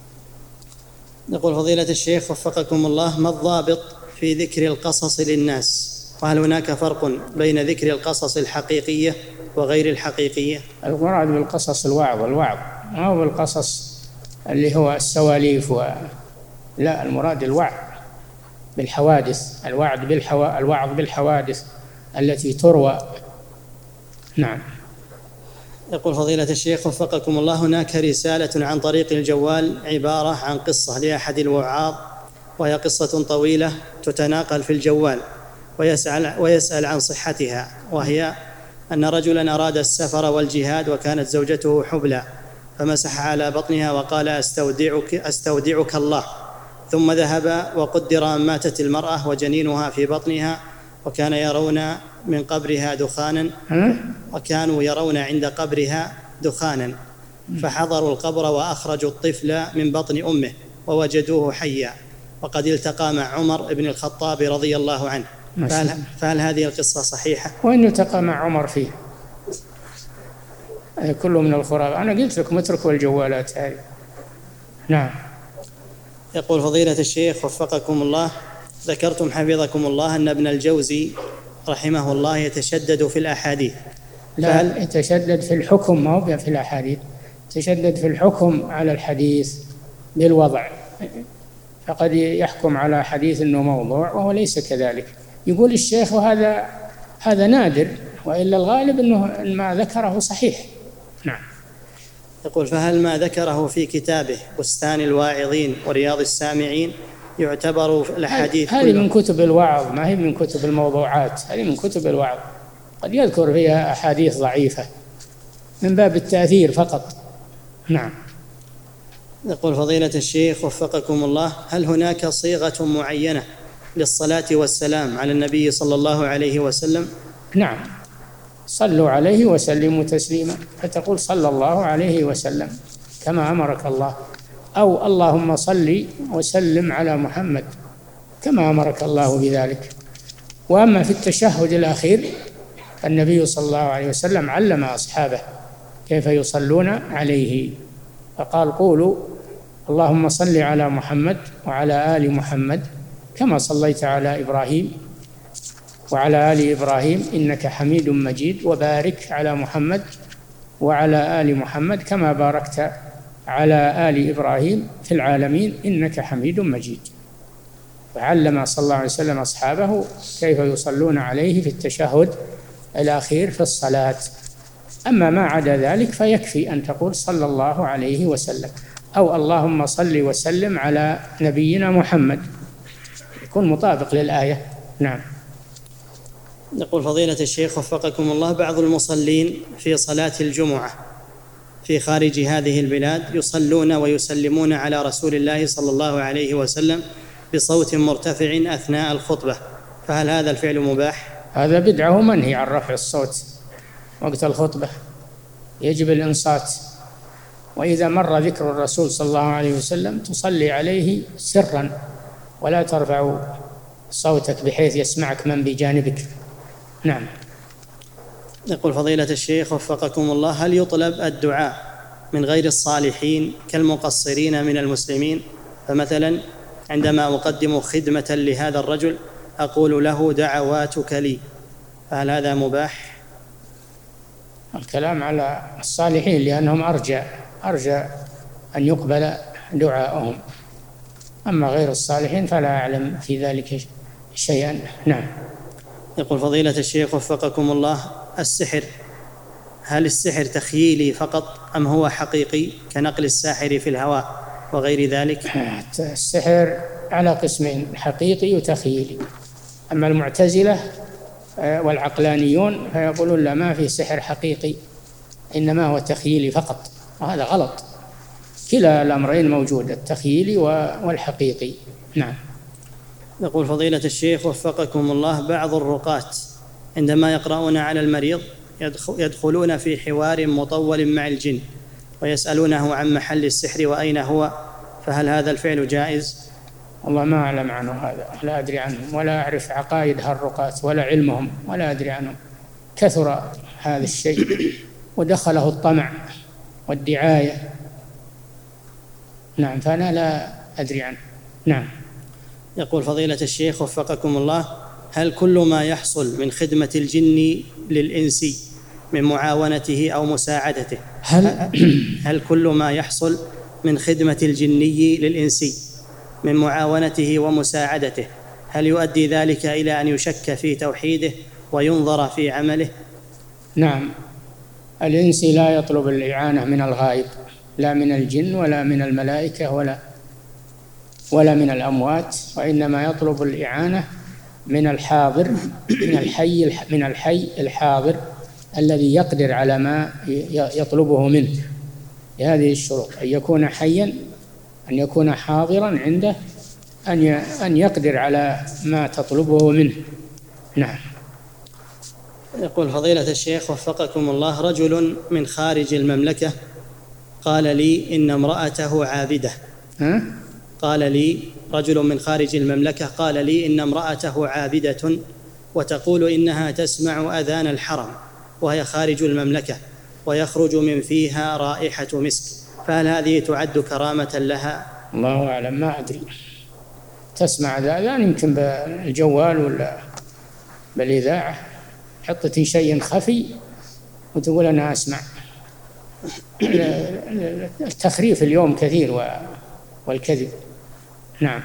يقول فضيلة الشيخ وفقكم الله: ما الضابط في ذكر القصص للناس؟ وهل هناك فرق بين ذكر القصص الحقيقية وغير الحقيقية؟ المراد بالقصص الوعظ، الوعظ ما هو بالقصص اللي هو السواليف و... لا، المراد الوعظ بالحوادث، الوعظ بالحوا... الوعظ بالحوادث التي تروى. نعم. يقول فضيلة الشيخ وفقكم الله: هناك رسالة عن طريق الجوال عبارة عن قصة لأحد الوعاظ، وهي قصة طويلة تتناقل في الجوال، ويسأل, ويسأل عن صحتها، وهي أن رجلا أراد السفر والجهاد وكانت زوجته حبلى، فمسح على بطنها وقال: أستودعك, أستودعك الله، ثم ذهب وقدر أن ماتت المرأة وجنينها في بطنها، وكان يرون من قبرها دخانا وكانوا يرون عند قبرها دخانا فحضروا القبر وأخرجوا الطفل من بطن أمه ووجدوه حيا، وقد التقى مع عمر بن الخطاب رضي الله عنه، فهل, فهل هذه القصة صحيحة؟ وإن التقى مع عمر فيه كله من الخرافات. أنا قلت لكم اتركوا الجوالات هذه. نعم. يقول فضيلة الشيخ وفقكم الله: ذكرتم حفظكم الله أن ابن الجوزي رحمه الله يتشدد في الأحاديث. لا، يتشدد في الحكم ما هو في الأحاديث، يتشدد في الحكم على الحديث بالوضع، فقد يحكم على حديث أنه موضوع وهو ليس كذلك. يقول الشيخ وهذا هذا نادر، وإلا الغالب أنه ما ذكره صحيح. نعم. يقول فهل ما ذكره في كتابه بستان الواعظين ورياض السامعين يعتبر الأحاديث؟ هذه من كتب الوعظ، ما هي من كتب الموضوعات، هذه من كتب الوعظ، قد يذكر فيها أحاديث ضعيفة من باب التأثير فقط. نعم. يقول فضيلة الشيخ وفقكم الله، هل هناك صيغة معينة للصلاة والسلام على النبي صلى الله عليه وسلم؟ نعم، صلوا عليه وسلموا تسليما، فتقول صلى الله عليه وسلم كما أمرك الله، أو اللهم صل وسلم على محمد كما أمرك الله بذلك. وأما في التشهد الأخير النبي صلى الله عليه وسلم علم أصحابه كيف يصلون عليه، فقال قولوا اللهم صل على محمد وعلى آل محمد كما صليت على إبراهيم وعلى آل إبراهيم إنك حميد مجيد، وبارك على محمد وعلى آل محمد كما باركت على آل إبراهيم في العالمين إنك حميد مجيد. وعلم صلى الله عليه وسلم أصحابه كيف يصلون عليه في التشهد الأخير في الصلاة. أما ما عدا ذلك فيكفي أن تقول صلى الله عليه وسلم أو اللهم صل وسلم على نبينا محمد، يكون مطابق للآية. نعم. يقول فضيلة الشيخ وفقكم الله، بعض المصلين في صلاة الجمعة في خارج هذه البلاد يصلون ويسلمون على رسول الله صلى الله عليه وسلم بصوت مرتفع أثناء الخطبة، فهل هذا الفعل مباح؟ هذا بدعة ومنهي عن رفع الصوت وقت الخطبة، يجب الإنصات. وإذا مر ذكر الرسول صلى الله عليه وسلم تصلي عليه سرا ولا ترفع صوتك بحيث يسمعك من بجانبك. نعم. يقول فضيلة الشيخ وفقكم الله، هل يطلب الدعاء من غير الصالحين كالمقصرين من المسلمين؟ فمثلا عندما أقدم خدمة لهذا الرجل أقول له دعواتك لي، فهل هذا مباح؟ الكلام على الصالحين لأنهم أرجى أرجى أن يقبل دعاءهم، أما غير الصالحين فلا أعلم في ذلك شيئا. نعم. يقول فضيلة الشيخ وفقكم الله، السحر هل السحر تخييلي فقط أم هو حقيقي كنقل الساحر في الهواء وغير ذلك؟ السحر على قسمين، حقيقي وتخييلي. أما المعتزلة والعقلانيون فيقولون لا، ما في سحر حقيقي إنما هو تخييلي فقط، وهذا غلط. كلا الأمرين موجود، التخييلي والحقيقي. نعم. يقول فضيلة الشيخ وفقكم الله، بعض الرقاة عندما يقرؤون على المريض يدخلون في حوار مطول مع الجن ويسألونه عن محل السحر وأين هو، فهل هذا الفعل جائز؟ والله ما أعلم عنه هذا، لا أدري عنهم ولا أعرف عقائد هالرقاة ولا علمهم ولا أدري عنهم. كثر هذا الشيء ودخله الطمع والدعاية. نعم، فأنا لا أدري عنه. نعم. يقول فضيلة الشيخ وفقكم الله، هل كل ما يحصل من خدمة الجن للإنسي من معاونته أو مساعدته هل, هل كل ما يحصل من خدمة الجني للإنسي من معاونته ومساعدته هل يؤدي ذلك إلى أن يشك في توحيده وينظر في عمله؟ نعم، الإنسي لا يطلب الإعانة من الغائب، لا من الجن ولا من الملائكة ولا ولا من الأموات، وإنما يطلب الإعانة من الحاضر، من الحي من الحي الحاضر الذي يقدر على ما يطلبه منه بهذه الشروط: أن يكون حيا، أن يكون حاضرا عنده، أن أن يقدر على ما تطلبه منه. نعم. يقول فضيلة الشيخ وفقكم الله، رجل من خارج المملكة قال لي إن امرأته عابدة. ها؟ قال لي رجل من خارج المملكة قال لي إن امرأته عابدة وتقول إنها تسمع أذان الحرم وهي خارج المملكة ويخرج من فيها رائحة مسك، فهل هذه تعد كرامة لها؟ الله أعلم، ما أدري. تسمع الأذان يمكن بالجوال ولا بالإذاعة، حطتي شيء خفي وتقول أنا أسمع. التخريف اليوم كثير والكذب. نعم.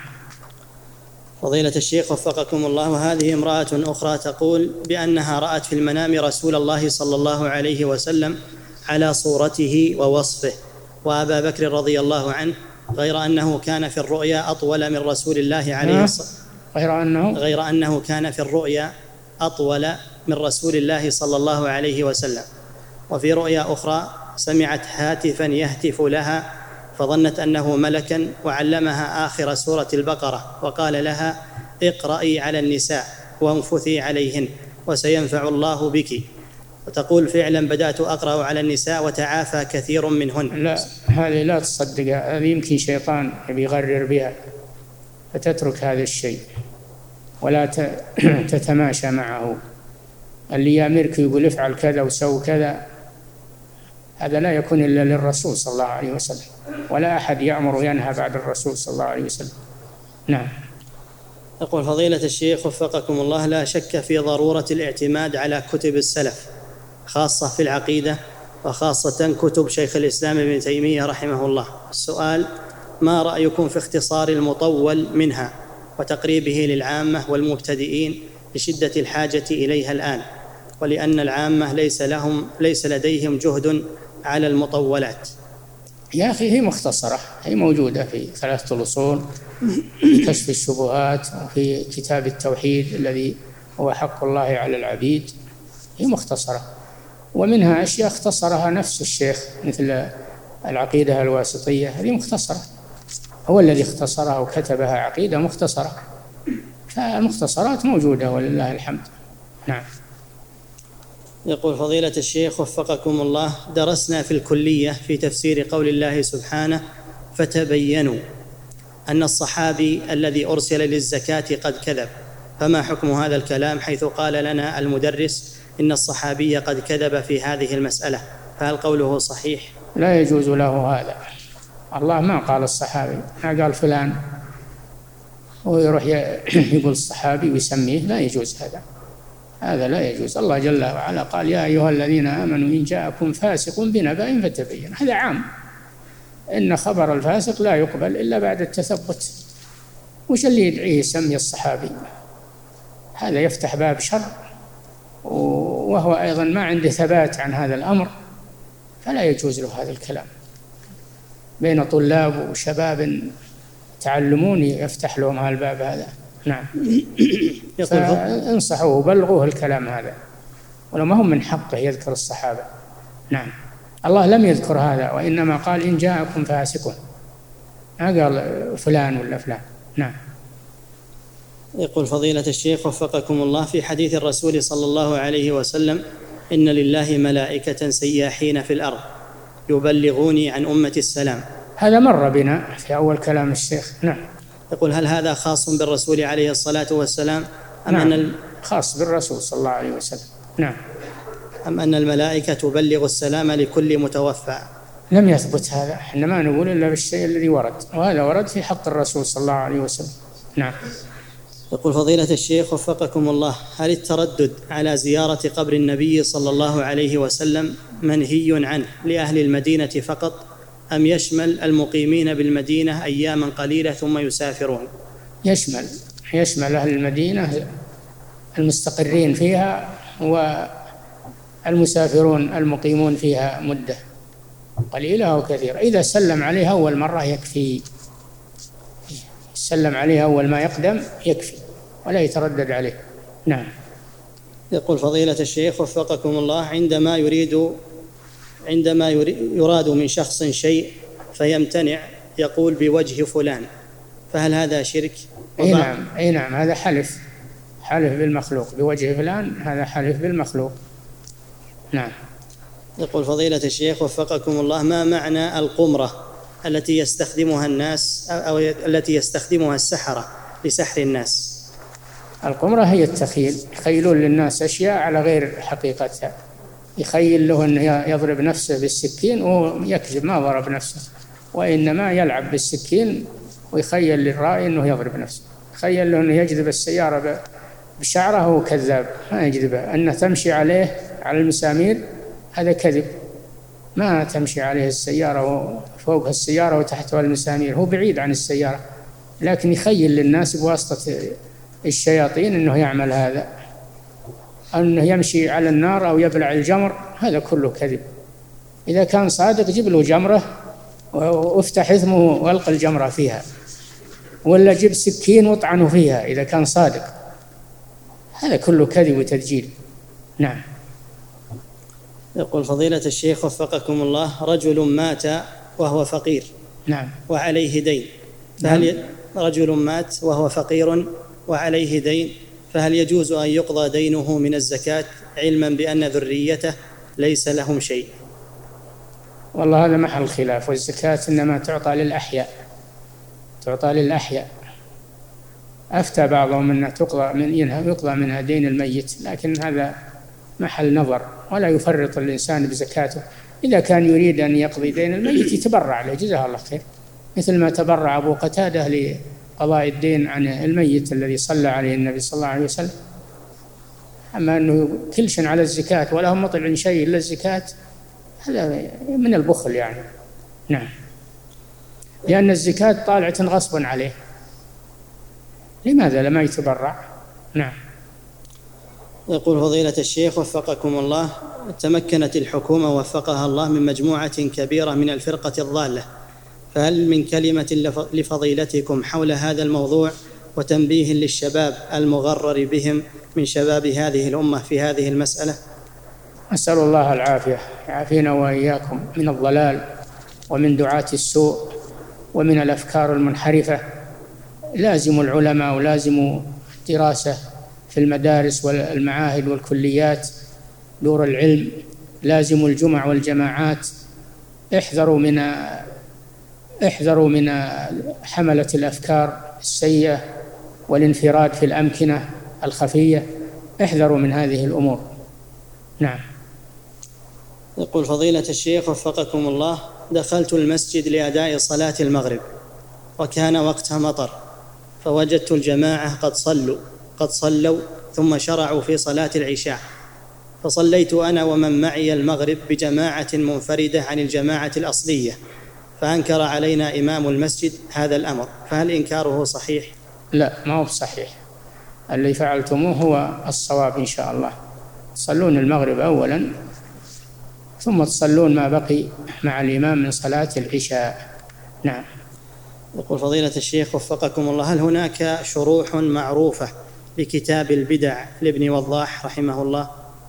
فضيلة الشيخ وفقكم الله، وهذه امرأة أخرى تقول بأنها رأت في المنام رسول الله صلى الله عليه وسلم على صورته ووصفه وأبا بكر رضي الله عنه، غير أنه كان في الرؤيا أطول من رسول الله عليه الصلاة غير أنه غير أنه كان في الرؤيا أطول من رسول الله صلى الله عليه وسلم. وفي رؤيا أخرى سمعت هاتفا يهتف لها فظنت أنه ملكا، وعلمها آخر سورة البقرة وقال لها اقرأي على النساء وانفثي عليهن وسينفع الله بك. وتقول فعلا بدأت أقرأ على النساء وتعافى كثير منهن. لا، هذه لا تصدق، هذه يمكن شيطان يغرر بها، فتترك هذا الشيء ولا تتماشى معه. اللي يأمرك يقول افعل كذا وسوي كذا، هذا لا يكون إلا للرسول صلى الله عليه وسلم، ولا أحد يأمر وينهى بعد الرسول صلى الله عليه وسلم. نعم. يقول فضيلة الشيخ وفقكم الله، لا شك في ضرورة الاعتماد على كتب السلف خاصة في العقيدة، وخاصة كتب شيخ الإسلام ابن تيمية رحمه الله. السؤال: ما رأيكم في اختصار المطول منها وتقريبه للعامة والمبتدئين لشدة الحاجة إليها الآن، ولأن العامة ليس لهم ليس لديهم جهد على المطولات؟ يا أخي هي مختصرة، هي موجودة في ثلاثة الأصول، في كشف الشبهات، وفي كتاب التوحيد الذي هو حق الله على العبيد، هي مختصرة. ومنها أشياء اختصرها نفس الشيخ مثل العقيدة الواسطية، هذه مختصرة، هو الذي اختصرها وكتبها عقيدة مختصرة، فالمختصرات موجودة ولله الحمد. نعم. يقول فضيلة الشيخ وفقكم الله، درسنا في الكلية في تفسير قول الله سبحانه فتبينوا أن الصحابي الذي أرسل للزكاة قد كذب، فما حكم هذا الكلام حيث قال لنا المدرس إن الصحابي قد كذب في هذه المسألة، فهل قوله صحيح؟ لا يجوز له هذا، الله ما قال الصحابي، ما قال فلان ويروح يقول الصحابي ويسميه، لا يجوز هذا، هذا لا يجوز. الله جل وعلا قال يا أيها الذين آمنوا إن جاءكم فاسق بنبأ فتبين، هذا عام، إن خبر الفاسق لا يقبل إلا بعد التثبت. وش اللي يدعيه يسمي الصحابي؟ هذا يفتح باب شر، وهو أيضا ما عنده ثبات عن هذا الأمر، فلا يجوز له هذا الكلام. بين طلاب وشباب تعلمون يفتح لهم هذا الباب هذا. نعم. فانصحوه وبلغوه الكلام هذا، ولما هم من حقه يذكر الصحابة. نعم. الله لم يذكر هذا، وإنما قال إن جاءكم فاسق، ما قال فلان ولا فلان. نعم. يقول فضيلة الشيخ وفقكم الله، في حديث الرسول صلى الله عليه وسلم إن لله ملائكة سياحين في الأرض يبلغوني عن أمة السلام، هذا مر بنا في أول كلام الشيخ. نعم. يقول هل هذا خاص بالرسول عليه الصلاة والسلام أم نعم. أن ال... خاص بالرسول صلى الله عليه وسلم. نعم. أم أن الملائكة تبلغ السلام لكل متوفى؟ لم يثبت هذا، احنا ما نقول إلا بالشيء الذي ورد، وهذا ورد في حق الرسول صلى الله عليه وسلم. نعم. يقول فضيلة الشيخ وفقكم الله، هل التردد على زيارة قبر النبي صلى الله عليه وسلم منهي عنه لأهل المدينة فقط، أم يشمل المقيمين بالمدينة أياما قليلة ثم يسافرون؟ يشمل يشمل أهل المدينة المستقرين فيها والمسافرون المقيمون فيها مدة قليلة أو كثيرة. إذا سلم عليها أول مرة يكفي، سلم عليها أول ما يقدم يكفي ولا يتردد عليه. نعم. يقول فضيلة الشيخ وفقكم الله، عندما يريد عندما يراد من شخص شيء فيمتنع يقول بوجه فلان، فهل هذا شرك؟ أي نعم، أي نعم، هذا حلف، حلف بالمخلوق، بوجه فلان هذا حلف بالمخلوق. نعم. يقول فضيلة الشيخ وفقكم الله، ما معنى القمرة التي يستخدمها الناس أو التي يستخدمها السحرة لسحر الناس؟ القمرة هي التخيل، يخيلون للناس أشياء على غير حقيقتها، يخيل له أنه يضرب نفسه بالسكين وهو يكذب، ما ضرب نفسه، وإنما يلعب بالسكين ويخيل للرائي أنه يضرب نفسه. تخيل له أنه يجذب السيارة بشعره، هو كذاب، ما يجذبها. أنه تمشي عليه على المسامير هذا كذب، ما تمشي عليه السيارة فوق السيارة وتحتها المسامير، هو بعيد عن السيارة، لكن يخيل للناس بواسطة الشياطين أنه يعمل هذا، أنه يمشي على النار أو يبلع الجمر، هذا كله كذب. إذا كان صادق جيب له جمرة وافتح إثمه والقى الجمرة فيها، ولا جيب سكين واطعنه فيها إذا كان صادق، هذا كله كذب وتدجيل. نعم. يقول فضيلة الشيخ وفقكم الله: رجل مات وهو فقير نعم وعليه دين، فهل ي... رجل مات وهو فقير وعليه دين، فهل يجوز أن يقضى دينه من الزكاة علما بأن ذريته ليس لهم شيء؟ والله هذا محل خلاف، والزكاة إنما تعطى للأحياء، تعطى للأحياء. أفتى بعضهم أنها تقضى من يقضى منها دين الميت، لكن هذا محل نظر، ولا يفرط الإنسان بزكاته. إذا كان يريد أن يقضي دين الميت يتبرع له، جزاه الله خير، مثل ما تبرع أبو قتادة لقضاء الدين عن الميت الذي صلى عليه النبي صلى الله عليه وسلم. أما أنه كل شيء على الزكاة ولا هم مطلع شيء إلا الزكاة، هذا من البخل يعني. نعم، لأن الزكاة طالعة غصبا عليه، لماذا لما يتبرع؟ نعم. يقول فضيلة الشيخ وفقكم الله: تمكنت الحكومة وفقها الله من مجموعة كبيرة من الفرقة الضالة، فهل من كلمة لفضيلتكم حول هذا الموضوع وتنبيه للشباب المغرر بهم من شباب هذه الأمة في هذه المسألة؟ أسأل الله العافية، يعافينا وإياكم من الضلال ومن دعاة السوء ومن الأفكار المنحرفة. لازم العلماء ولازم دراسة في المدارس والمعاهد والكليات، دور العلم، لازم الجمع والجماعات. احذروا من احذروا من حملة الأفكار السيئة والانفراد في الأمكنة الخفية، احذروا من هذه الأمور. نعم. يقول فضيلة الشيخ وفقكم الله: دخلت المسجد لأداء صلاة المغرب وكان وقتها مطر، فوجدت الجماعة قد صلوا قد صلوا ثم شرعوا في صلاة العشاء، فصليت أنا ومن معي المغرب بجماعة منفردة عن الجماعة الأصلية، فأنكر علينا إمام المسجد هذا الأمر، فهل إنكاره صحيح؟ لا، ما هو صحيح، اللي فعلتموه هو الصواب إن شاء الله. تصلون المغرب أولا ثم تصلون ما بقي مع الإمام من صلاة العشاء. نعم. يقول فضيلة الشيخ وفقكم الله: هل هناك شروح معروفة لكتاب البدع لابن وضاح رحمه الله؟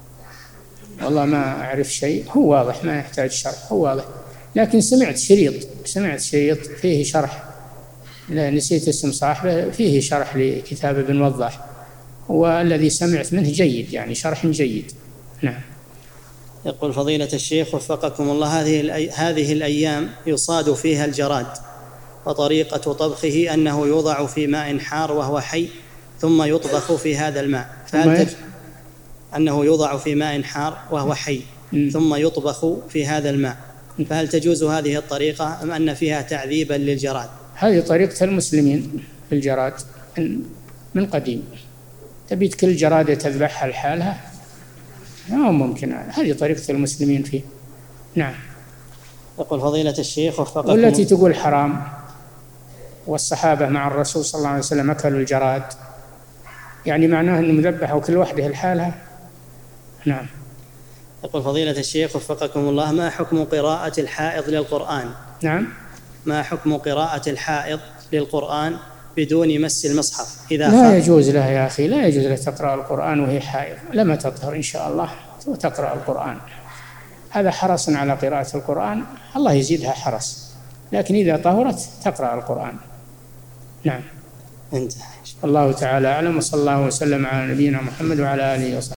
والله ما أعرف شيء، هو واضح ما يحتاج شرح، هو واضح، لكن سمعت شريط سمعت شريط فيه شرح، لا نسيت اسم صاحبه، فيه شرح لكتاب ابن وضاح، والذي سمعت منه جيد، يعني شرح جيد. نعم. يقول فضيلة الشيخ وفقكم الله: هذه الأي... هذه الأيام يصاد فيها الجراد، وطريقة طبخه أنه يوضع في ماء حار وهو حي ثم يطبخ في هذا الماء، فهل تج... أنه يوضع في ماء حار وهو حي ثم يطبخ في هذا الماء، فهل تجوز هذه الطريقة أم أن فيها تعذيبا للجراد؟ هذه طريقة المسلمين في الجراد من قديم، تبي كل جرادة تذبحها لحالها؟ لا ممكن، هذه طريقة المسلمين فيه. نعم. يقول فضيلة الشيخ وفقكم، والتي تقول حرام، والصحابة مع الرسول صلى الله عليه وسلم أكلوا الجراد، يعني معناه أنهم ذبحوا كل واحدة لحالها. نعم. يقول فضيلة الشيخ وفقكم الله: ما حكم قراءة الحائض للقرآن؟ نعم. ما حكم قراءة الحائض للقرآن بدون مس المصحف؟ إذا لا خ... يجوز لها يا أخي، لا يجوز لها تقرأ القرآن وهي حائض، لما تطهر إن شاء الله وتقرأ القرآن، هذا حرص على قراءة القرآن، الله يزيدها حرص، لكن إذا طهرت تقرأ القرآن. نعم. انتهى. الله تعالى أعلم، وصلى الله وسلم على نبينا محمد وعلى آله وصحبه.